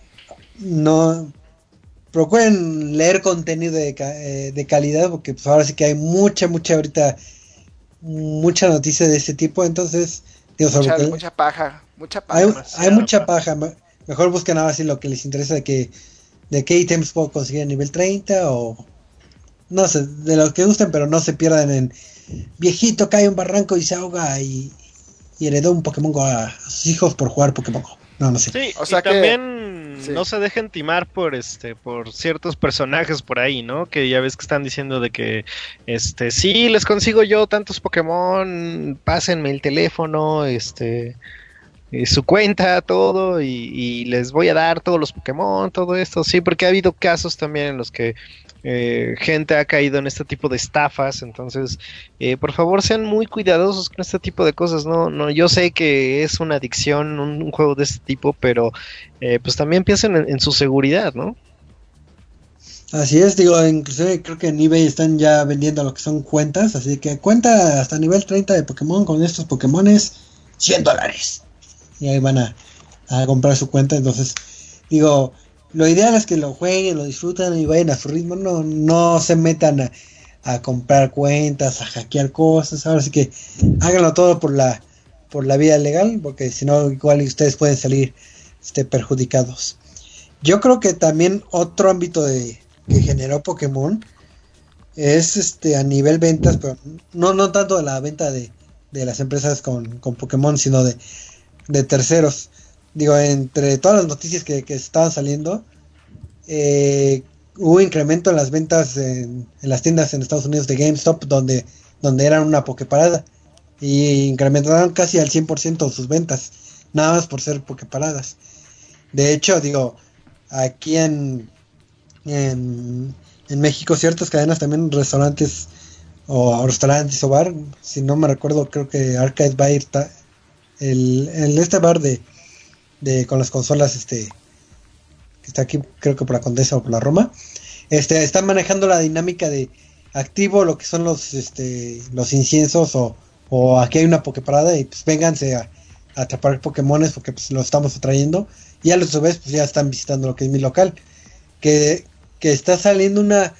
no, procuren leer contenido de, eh, de calidad, porque pues ahora sí que hay mucha, mucha ahorita, mucha noticia de este tipo, entonces, digo, sobre mucha, que, mucha paja, mucha paja. Hay, hay mucha paja, mejor busquen ahora sí lo que les interesa de que de qué ítems puedo conseguir a nivel treinta o no sé, de los que gusten, pero no se pierdan en viejito cae un barranco y se ahoga y, y heredó un Pokémon Go a sus hijos por jugar Pokémon Go. No, no sé. Sí, o sea y que también sí. No se dejen timar por este por ciertos personajes por ahí, ¿no? Que ya ves que están diciendo de que este sí, les consigo yo tantos Pokémon, pásenme el teléfono, este Eh, su cuenta, todo, y, y les voy a dar todos los Pokémon, todo esto, sí, porque ha habido casos también en los que eh, gente ha caído en este tipo de estafas, entonces, eh, por favor sean muy cuidadosos con este tipo de cosas, no, no, yo sé que es una adicción, un, un juego de este tipo, pero eh, pues también piensen en, en su seguridad, ¿no? Así es, digo, inclusive creo que en eBay están ya vendiendo lo que son cuentas, así que cuenta hasta nivel treinta de Pokémon con estos Pokémones, cien dólares. Y ahí van a, a comprar su cuenta. Entonces, digo, lo ideal es que lo jueguen, lo disfruten y vayan a su ritmo. No, no se metan a, a comprar cuentas, a hackear cosas. Ahora sí que háganlo todo por la por la vía legal, porque si no, igual ustedes pueden salir este, perjudicados. Yo creo que también otro ámbito de que generó Pokémon es este a nivel ventas, pero no, no tanto de la venta de, de las empresas con, con Pokémon, sino de de terceros. Digo, entre todas las noticias que, que estaban saliendo, eh, hubo incremento en las ventas en, en las tiendas en Estados Unidos de GameStop, donde, donde eran una Poképarada, y incrementaron casi al cien por ciento sus ventas, nada más por ser Poképaradas. De hecho, digo, aquí en, en, en México, ciertas cadenas también, restaurantes o restaurantes o bar, si no me recuerdo, creo que Arcade Bar está El, el este bar de, de con las consolas este que está aquí, creo que por la Condesa o por la Roma, este están manejando la dinámica de activo lo que son los este los inciensos o, o aquí hay una Poképarada y pues vénganse a, a atrapar Pokémones porque pues los estamos atrayendo, y a su vez pues ya están visitando lo que es mi local, que, que está saliendo una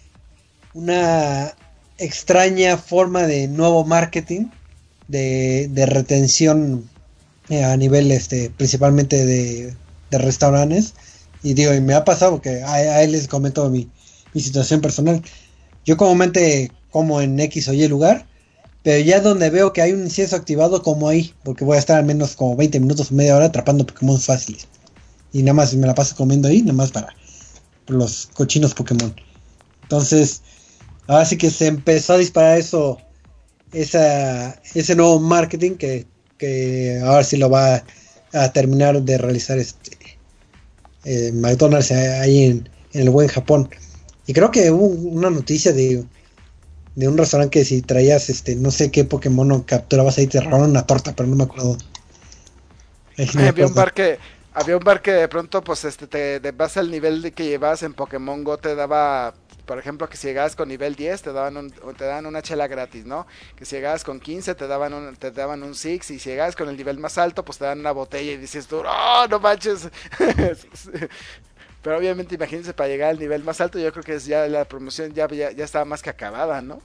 una extraña forma de nuevo marketing de, de retención eh, a nivel este principalmente de, de restaurantes. Y digo, y me ha pasado que a, a él les comento mi, mi situación personal. Yo comúnmente como en X o Y lugar, pero ya donde veo que hay un incienso activado, como ahí, porque voy a estar al menos como veinte minutos o media hora atrapando Pokémon fáciles, y nada más me la paso comiendo ahí, nada más para los cochinos Pokémon. Entonces ahora sí que se empezó a disparar eso, esa, ese nuevo marketing que, que ahora sí lo va a, a terminar de realizar este eh, McDonald's ahí en, en el buen Japón. Y creo que hubo una noticia de, de un restaurante que si traías este no sé qué Pokémon o capturabas ahí te robaron una torta, pero no me acuerdo. No me había un bar que había un bar que de pronto, pues, este, te de base al nivel de que llevabas en Pokémon Go te daba, por ejemplo, que si llegabas con nivel diez te daban un, te daban una chela gratis, ¿no? Que si llegabas con quince te daban un, te daban un Six, y si llegabas con el nivel más alto, pues te dan una botella y dices tú, ¡oh, no manches! Pero obviamente imagínense, para llegar al nivel más alto, yo creo que es ya la promoción ya, ya, ya estaba más que acabada, ¿no?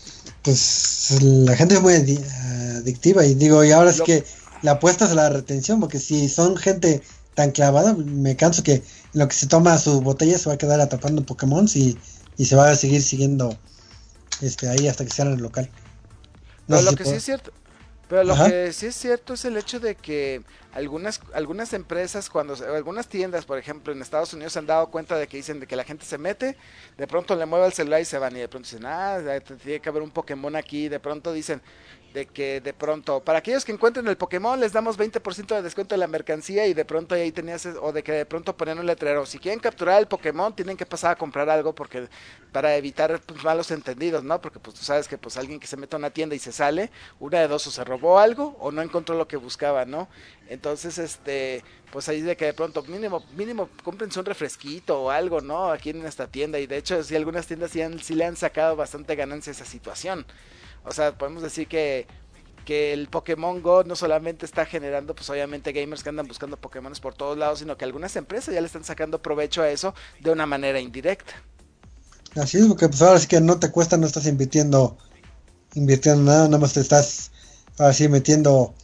Pues la gente es muy adi- adictiva y digo, y ahora es Lo- que la apuesta es a la retención, porque si son gente tan clavada, me canso que en lo que se toma su botella se va a quedar atrapando Pokémon y, y se va a seguir siguiendo este ahí hasta que cierren el local. No Pero sé lo si que puedo- sí es cierto, pero lo Ajá. que sí es cierto es el hecho de que algunas algunas empresas, cuando se- algunas tiendas, por ejemplo, en Estados Unidos se han dado cuenta de que dicen de que la gente se mete, de pronto le mueve el celular y se van, y de pronto dicen, ah, ya te- tiene que haber un Pokémon aquí, de pronto dicen de que de pronto, para aquellos que encuentren el Pokémon les damos veinte por ciento de descuento de la mercancía, y de pronto ahí tenías, o de que de pronto ponían un letrero, si quieren capturar el Pokémon tienen que pasar a comprar algo, porque para evitar, pues, malos entendidos, ¿no? Porque pues tú sabes que pues alguien que se mete a una tienda y se sale, una de dos, o se robó algo o no encontró lo que buscaba, ¿no? Entonces, este, pues ahí de que de pronto mínimo, mínimo cómprense un refresquito o algo, ¿no? Aquí en esta tienda, y de hecho sí, algunas tiendas sí, han- sí le han sacado bastante ganancia a esa situación. O sea, podemos decir que que el Pokémon Go no solamente está generando, pues obviamente, gamers que andan buscando Pokémones por todos lados, sino que algunas empresas ya le están sacando provecho a eso de una manera indirecta. Así es, porque pues ahora sí que no te cuesta, no estás invirtiendo invirtiendo nada, nada más te estás ahora sí metiendo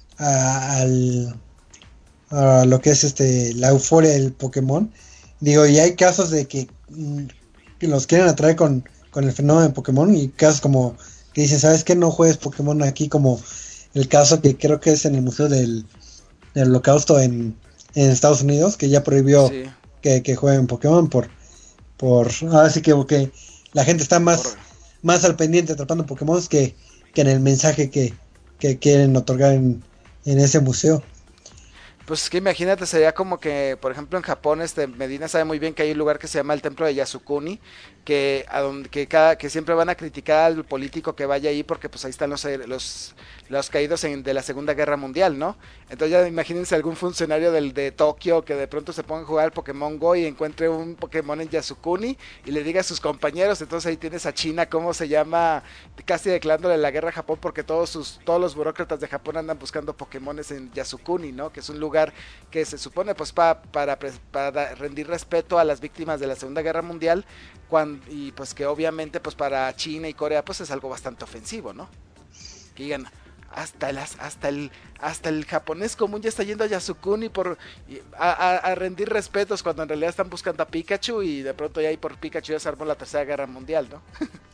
a, al a lo que es este la euforia del Pokémon. Digo, y hay casos de que, mm, que los quieren atraer con, con el fenómeno de Pokémon, y casos como que dicen, ¿sabes qué? No juegues Pokémon aquí, como el caso que creo que es en el Museo del, del Holocausto en, en Estados Unidos, que ya prohibió Sí, que, que jueguen Pokémon por, por ahora sí que porque la gente está más, por, más al pendiente atrapando Pokémon que, que en el mensaje que, que quieren otorgar en, en ese museo. pues es que imagínate, sería como que, por ejemplo, en Japón, este Medina sabe muy bien que hay un lugar que se llama el Templo de Yasukuni, que a donde que cada que siempre van a criticar al político que vaya ahí, porque pues ahí están los los los caídos en, de la Segunda Guerra Mundial, ¿no? Entonces ya imagínense algún funcionario del de Tokio que de pronto se ponga a jugar Pokémon Go y encuentre un Pokémon en Yasukuni y le diga a sus compañeros, entonces ahí tienes a China, cómo se llama, casi declarándole la guerra a Japón, porque todos sus todos los burócratas de Japón andan buscando Pokémones en Yasukuni, ¿no? Que es un lugar que se supone pues pa, para, para rendir respeto a las víctimas de la Segunda Guerra Mundial, cuando, y pues que obviamente pues para China y Corea pues es algo bastante ofensivo, ¿no? Que digan, hasta el, hasta el hasta el japonés común ya está yendo a Yasukuni por a, a, a rendir respetos, cuando en realidad están buscando a Pikachu, y de pronto ya ahí por Pikachu ya se armó la Tercera Guerra Mundial, ¿no?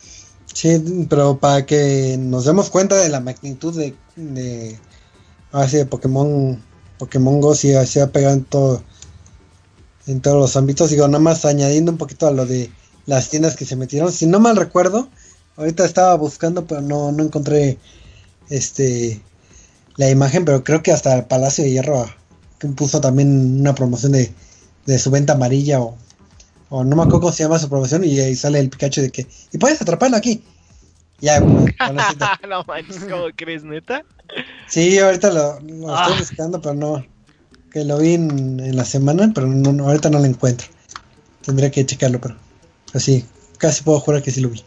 Sí, pero para que nos demos cuenta de la magnitud de, de así de Pokémon Pokémon Go, sí se ha pegado en todo en todos los ámbitos. Digo, nada más añadiendo un poquito a lo de las tiendas que se metieron, si no mal recuerdo, ahorita estaba buscando pero no, no encontré este la imagen, pero creo que hasta el Palacio de Hierro puso también una promoción de, de su venta amarilla, o, o no me acuerdo cómo se llama su promoción, y ahí sale el Pikachu de que, y puedes atraparlo aquí. Ya, pues, bueno, sí, te- No manches, ¿cómo crees, neta? sí, ahorita lo, lo estoy Ah. buscando, pero no, que lo vi en, en la semana, pero no, no, ahorita no lo encuentro. Tendría que checarlo, pero, pero sí, casi puedo jurar que sí lo vi.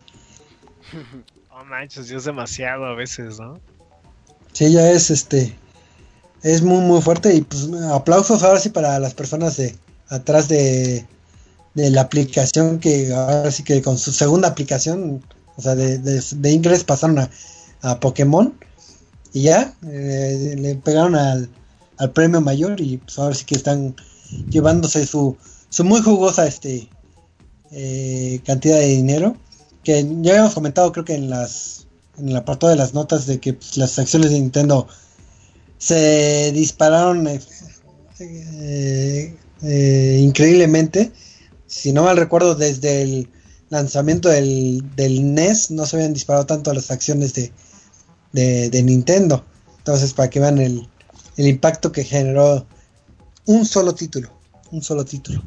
No manches, es demasiado a veces, ¿no? Sí, ya es este, es muy muy fuerte, y pues aplausos ahora sí para las personas de atrás de, de la aplicación, que ahora sí que con su segunda aplicación, o sea, de, de, de Ingress pasaron a, a Pokémon, y ya eh, le pegaron al, al premio mayor, y pues ahora sí que están llevándose su, su muy jugosa este eh, cantidad de dinero, que ya habíamos comentado, creo que en las en el apartado de las notas, de que pues, las acciones de Nintendo se dispararon eh, eh, eh, increíblemente. Si no mal recuerdo, desde el lanzamiento del, del N E S no se habían disparado tanto las acciones de, de, de Nintendo. Entonces, para que vean el, el impacto que generó un solo título, un solo título.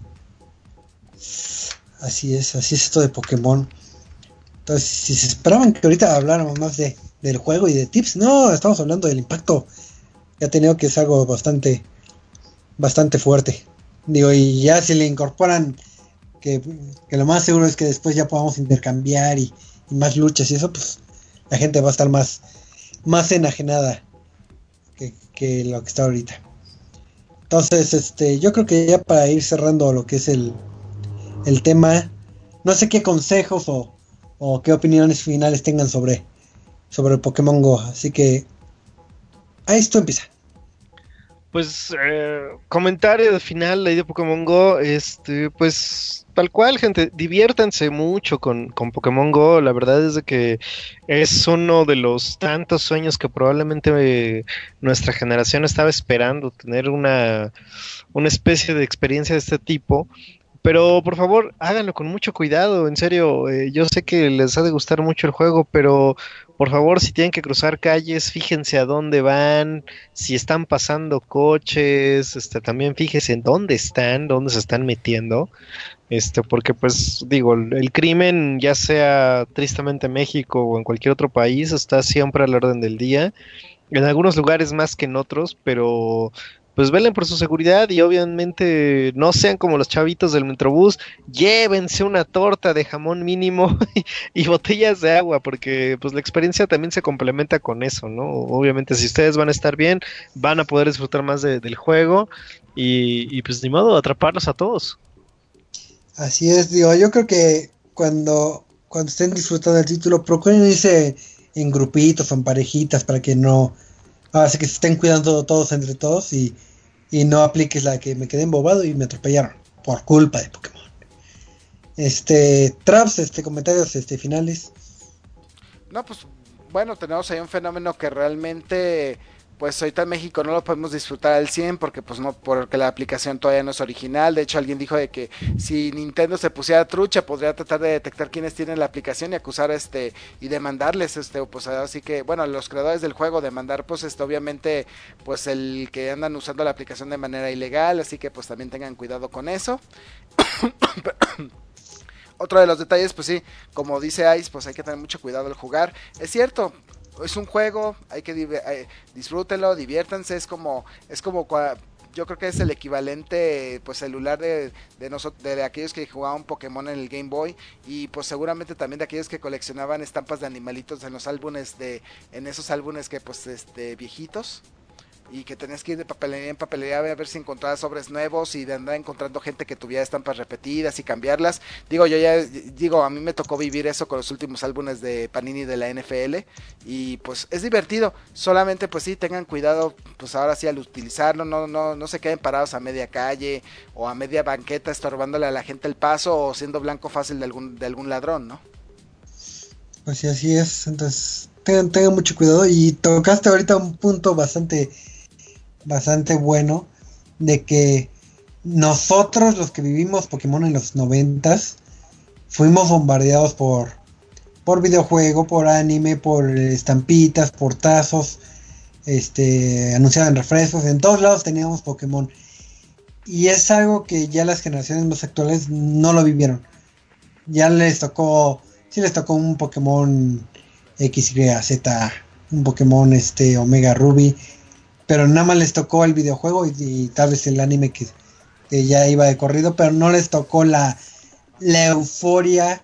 Así es, así es esto de Pokémon. Entonces, si se esperaban que ahorita habláramos más de, del juego y de tips, no, estamos hablando del impacto que ha tenido, que es algo bastante bastante fuerte. Digo, y ya si le incorporan que, que lo más seguro es que después ya podamos intercambiar y, y más luchas y eso, pues la gente va a estar más, más enajenada que, que lo que está ahorita. Entonces, este, yo creo que ya para ir cerrando lo que es el, el tema, no sé qué consejos o, o qué opiniones finales tengan sobre, sobre el Pokémon Go, así que ahí esto empieza. Pues eh, comentario de final ahí de Pokémon Go, este, pues tal cual, gente, diviértanse mucho con, con Pokémon Go. La verdad es de que es uno de los tantos sueños que probablemente eh, nuestra generación estaba esperando, tener una, una especie de experiencia de este tipo. Pero por favor, háganlo con mucho cuidado, en serio, eh, yo sé que les ha de gustar mucho el juego, pero por favor, si tienen que cruzar calles, fíjense a dónde van, si están pasando coches, este, también fíjense en dónde están, dónde se están metiendo, este, porque pues digo, el, el crimen, ya sea tristemente en México o en cualquier otro país, está siempre a la orden del día, en algunos lugares más que en otros, pero pues velen por su seguridad y obviamente no sean como los chavitos del Metrobús, llévense una torta de jamón mínimo y, y botellas de agua, porque pues la experiencia también se complementa con eso, ¿no? Obviamente si ustedes van a estar bien, van a poder disfrutar más de, del juego y, y pues ni modo, atraparlos a todos. Así es, digo, yo creo que cuando, cuando estén disfrutando del título, procuren irse en grupitos o en parejitas para que no, así que se estén cuidando todos entre todos y Y no apliques la que me quedé embobado y me atropellaron por culpa de Pokémon. Este, Traps, este, comentarios este, finales. No, pues bueno, tenemos ahí un fenómeno que realmente, pues ahorita en México no lo podemos disfrutar al cien porque pues no, porque la aplicación todavía no es original. De hecho, alguien dijo de que si Nintendo se pusiera trucha, podría tratar de detectar quiénes tienen la aplicación y acusar este y demandarles, este, pues así que, bueno, los creadores del juego demandar, pues este, obviamente, pues el que andan usando la aplicación de manera ilegal, así que pues también tengan cuidado con eso. Otro de los detalles, pues sí, como dice Ice, pues hay que tener mucho cuidado al jugar. Es cierto, es un juego, hay que eh, disfrútenlo, diviértanse, es como, es como cua, yo creo que es el equivalente pues celular de, de, nosotros, de aquellos que jugaban Pokémon en el Game Boy y pues seguramente también de aquellos que coleccionaban estampas de animalitos en los álbumes de, en esos álbumes que pues este viejitos. Y que tenías que ir de papelería en papelería a ver si encontrabas sobres nuevos y de andar encontrando gente que tuviera estampas repetidas y cambiarlas. Digo, yo ya, digo, a mí me tocó vivir eso con los últimos álbumes de Panini de la N F L y pues es divertido, solamente pues sí, tengan cuidado, pues ahora sí al utilizarlo, no, no, no se queden parados a media calle o a media banqueta estorbándole a la gente el paso o siendo blanco fácil de algún, de algún ladrón, ¿no? Pues sí, así es, entonces tengan, tengan mucho cuidado y tocaste ahorita un punto bastante... bastante bueno de que nosotros los que vivimos Pokémon en los noventas fuimos bombardeados por por videojuego, por anime, por estampitas, por tazos, este anunciaban refrescos, en todos lados teníamos Pokémon y es algo que ya las generaciones más actuales no lo vivieron. Ya les tocó, sí les tocó un Pokémon X, Y, Z, un Pokémon este Omega Ruby, pero nada más les tocó el videojuego y, y tal vez el anime que, que ya iba de corrido, pero no les tocó la, la euforia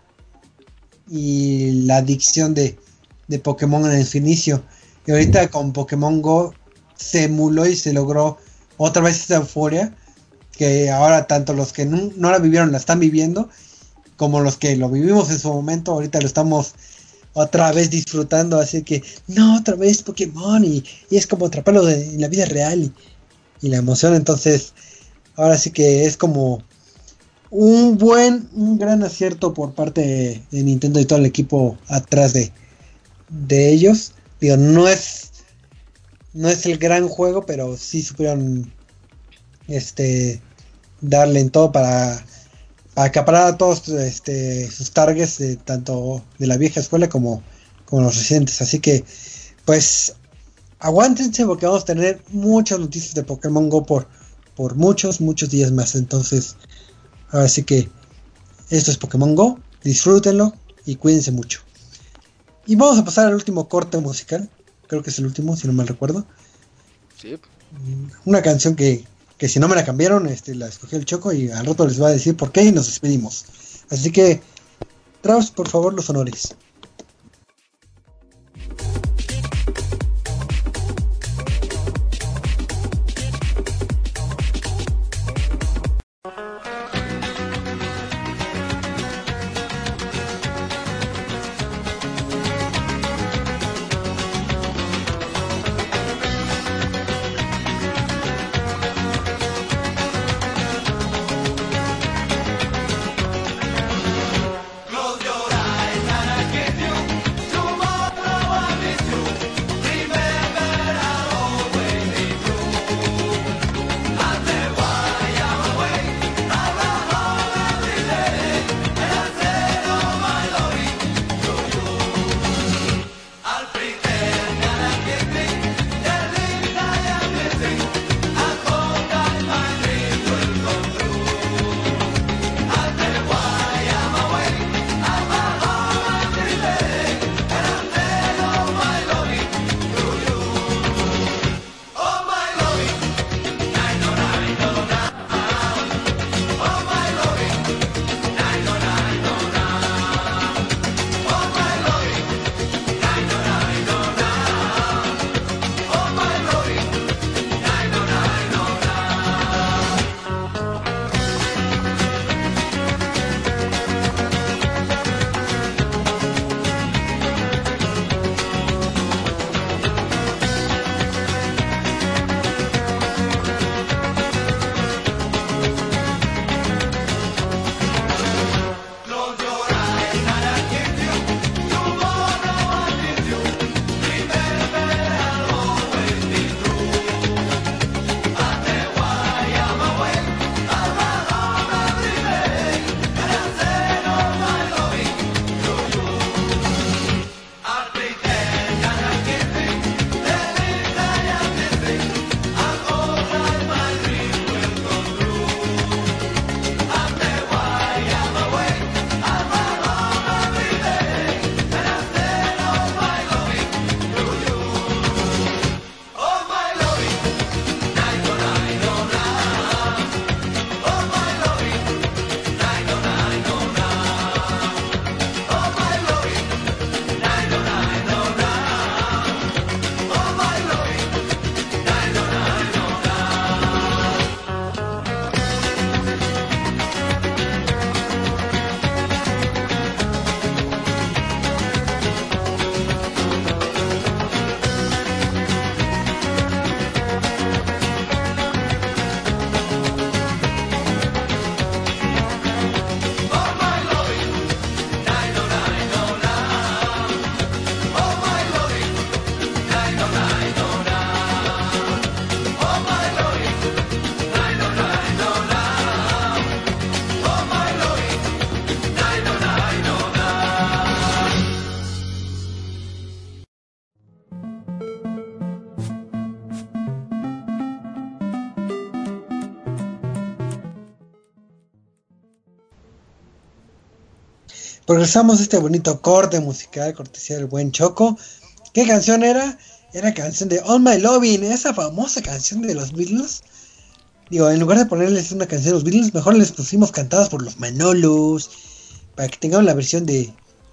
y la adicción de, de Pokémon en su inicio. Y ahorita con Pokémon Go se emuló y se logró otra vez esa euforia, que ahora tanto los que no, no la vivieron la están viviendo, como los que lo vivimos en su momento, ahorita lo estamos otra vez disfrutando, así que no, otra vez Pokémon y, y es como atraparlo de, en la vida real y, y la emoción. Entonces ahora sí que es como un buen, un gran acierto por parte de, de Nintendo y todo el equipo atrás de, de ellos. Digo, no es no es el gran juego, pero sí supieron este darle en todo para para acaparar a todos este, sus targets, de, tanto de la vieja escuela como, como los recientes. Así que, pues, aguántense porque vamos a tener muchas noticias de Pokémon Go por, por muchos, muchos días más. Entonces, ahora sí que esto es Pokémon Go, disfrútenlo y cuídense mucho. Y vamos a pasar al último corte musical, creo que es el último, si no mal recuerdo. Sí. Una canción que, que si no me la cambiaron, este, la escogió el Choco y al rato les va a decir por qué y nos despedimos. Así que, Traus, por favor, los honores. Progresamos este bonito corte musical, cortesía del buen Choco. ¿Qué canción era? Era canción de All My Lovin', esa famosa canción de los Beatles. Digo, en lugar de ponerles una canción de los Beatles, mejor les pusimos cantadas por los Manolos, para que tengan la versión de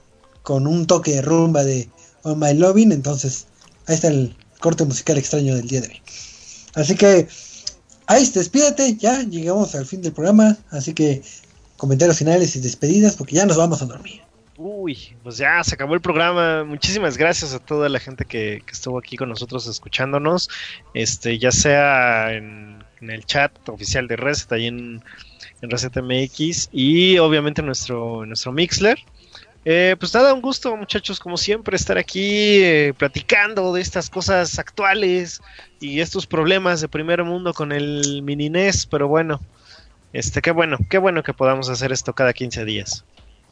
con un toque de rumba de All My Lovin'. Entonces, ahí está el corte musical extraño del día de hoy. Así que, ahí despídete, ya llegamos al fin del programa, así que comentarios finales y despedidas porque ya nos vamos a dormir. Uy, pues ya se acabó el programa. Muchísimas gracias a toda la gente que, que estuvo aquí con nosotros escuchándonos, este, ya sea en, en el chat oficial de Reset, ahí en, en Reset M X, y obviamente nuestro, nuestro Mixler. Eh, pues nada, un gusto, muchachos, como siempre, estar aquí eh, platicando de estas cosas actuales y estos problemas de primer mundo con el mini N E S, pero bueno, este, qué bueno, qué bueno que podamos hacer esto cada quince días.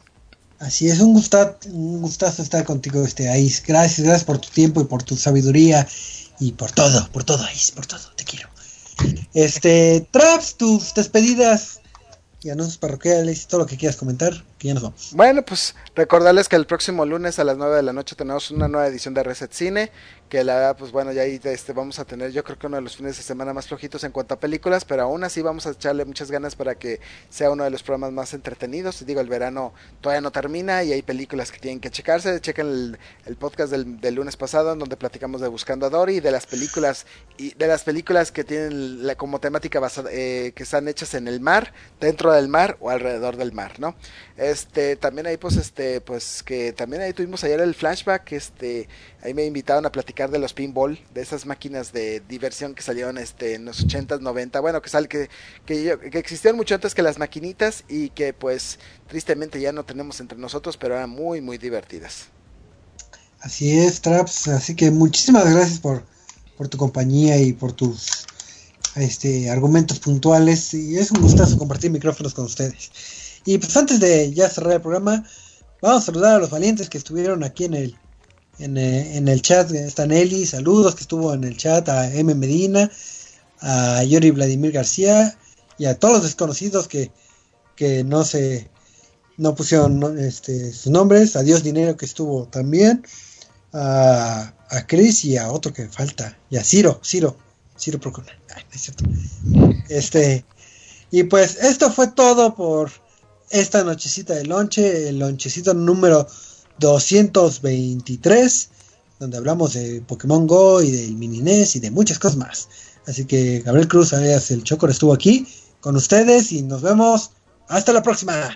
Así es, un gustazo, un gustazo estar contigo, este Ais. Gracias, gracias por tu tiempo y por tu sabiduría y por todo, por todo, Ais, por todo, te quiero. Este, Traps, tus despedidas y anuncios parroquiales y todo lo que quieras comentar. que ya nos vamos. Bueno, pues recordarles que el próximo lunes a las nueve de la noche tenemos una nueva edición de Reset Cine, que la verdad, pues bueno, ya ahí este, vamos a tener yo creo que uno de los fines de semana más flojitos en cuanto a películas, pero aún así vamos a echarle muchas ganas para que sea uno de los programas más entretenidos. Digo, el verano todavía no termina y hay películas que tienen que checarse. Chequen el, el podcast del, del lunes pasado en donde platicamos de Buscando a Dory y de las películas y de las películas que tienen la, como temática basada, eh, que están hechas en el mar, dentro del mar o alrededor del mar, ¿no? Este, también ahí pues este, pues que también ahí tuvimos ayer el flashback, este, ahí me invitaron a platicar de los pinball, de esas máquinas de diversión que salieron este en los ochentas, noventa, bueno, que sal que que, que existieron mucho antes que las maquinitas y que pues tristemente ya no tenemos entre nosotros, pero eran muy muy divertidas. Así es, Traps, así que muchísimas gracias por por tu compañía y por tus este argumentos puntuales, y es un gustazo compartir micrófonos con ustedes. Y pues antes de ya cerrar el programa, vamos a saludar a los valientes que estuvieron aquí en el En, eh, en el chat. Está Nelly, saludos, que estuvo en el chat, a M. Medina, a Yuri Vladimir García y a todos los desconocidos que, que no se no pusieron no, este, sus nombres, a Dios Dinero que estuvo también, a, a Chris y a otro que falta, y a Ciro, Ciro, Ciro Procuna. Ay, no es cierto. Este, y pues esto fue todo por esta nochecita de lonche, el lonchecito número doscientos veintitrés, donde hablamos de Pokémon Go y del Mini N E S y de muchas cosas más. Así que Gabriel Cruz, alias el Chocor, estuvo aquí con ustedes y nos vemos hasta la próxima.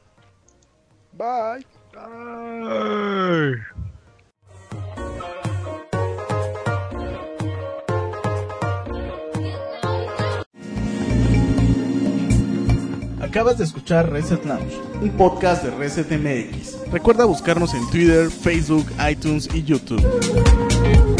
Bye. Bye. Acabas de escuchar Reset Lounge, un podcast de Reset M X. Recuerda buscarnos en Twitter, Facebook, iTunes y YouTube.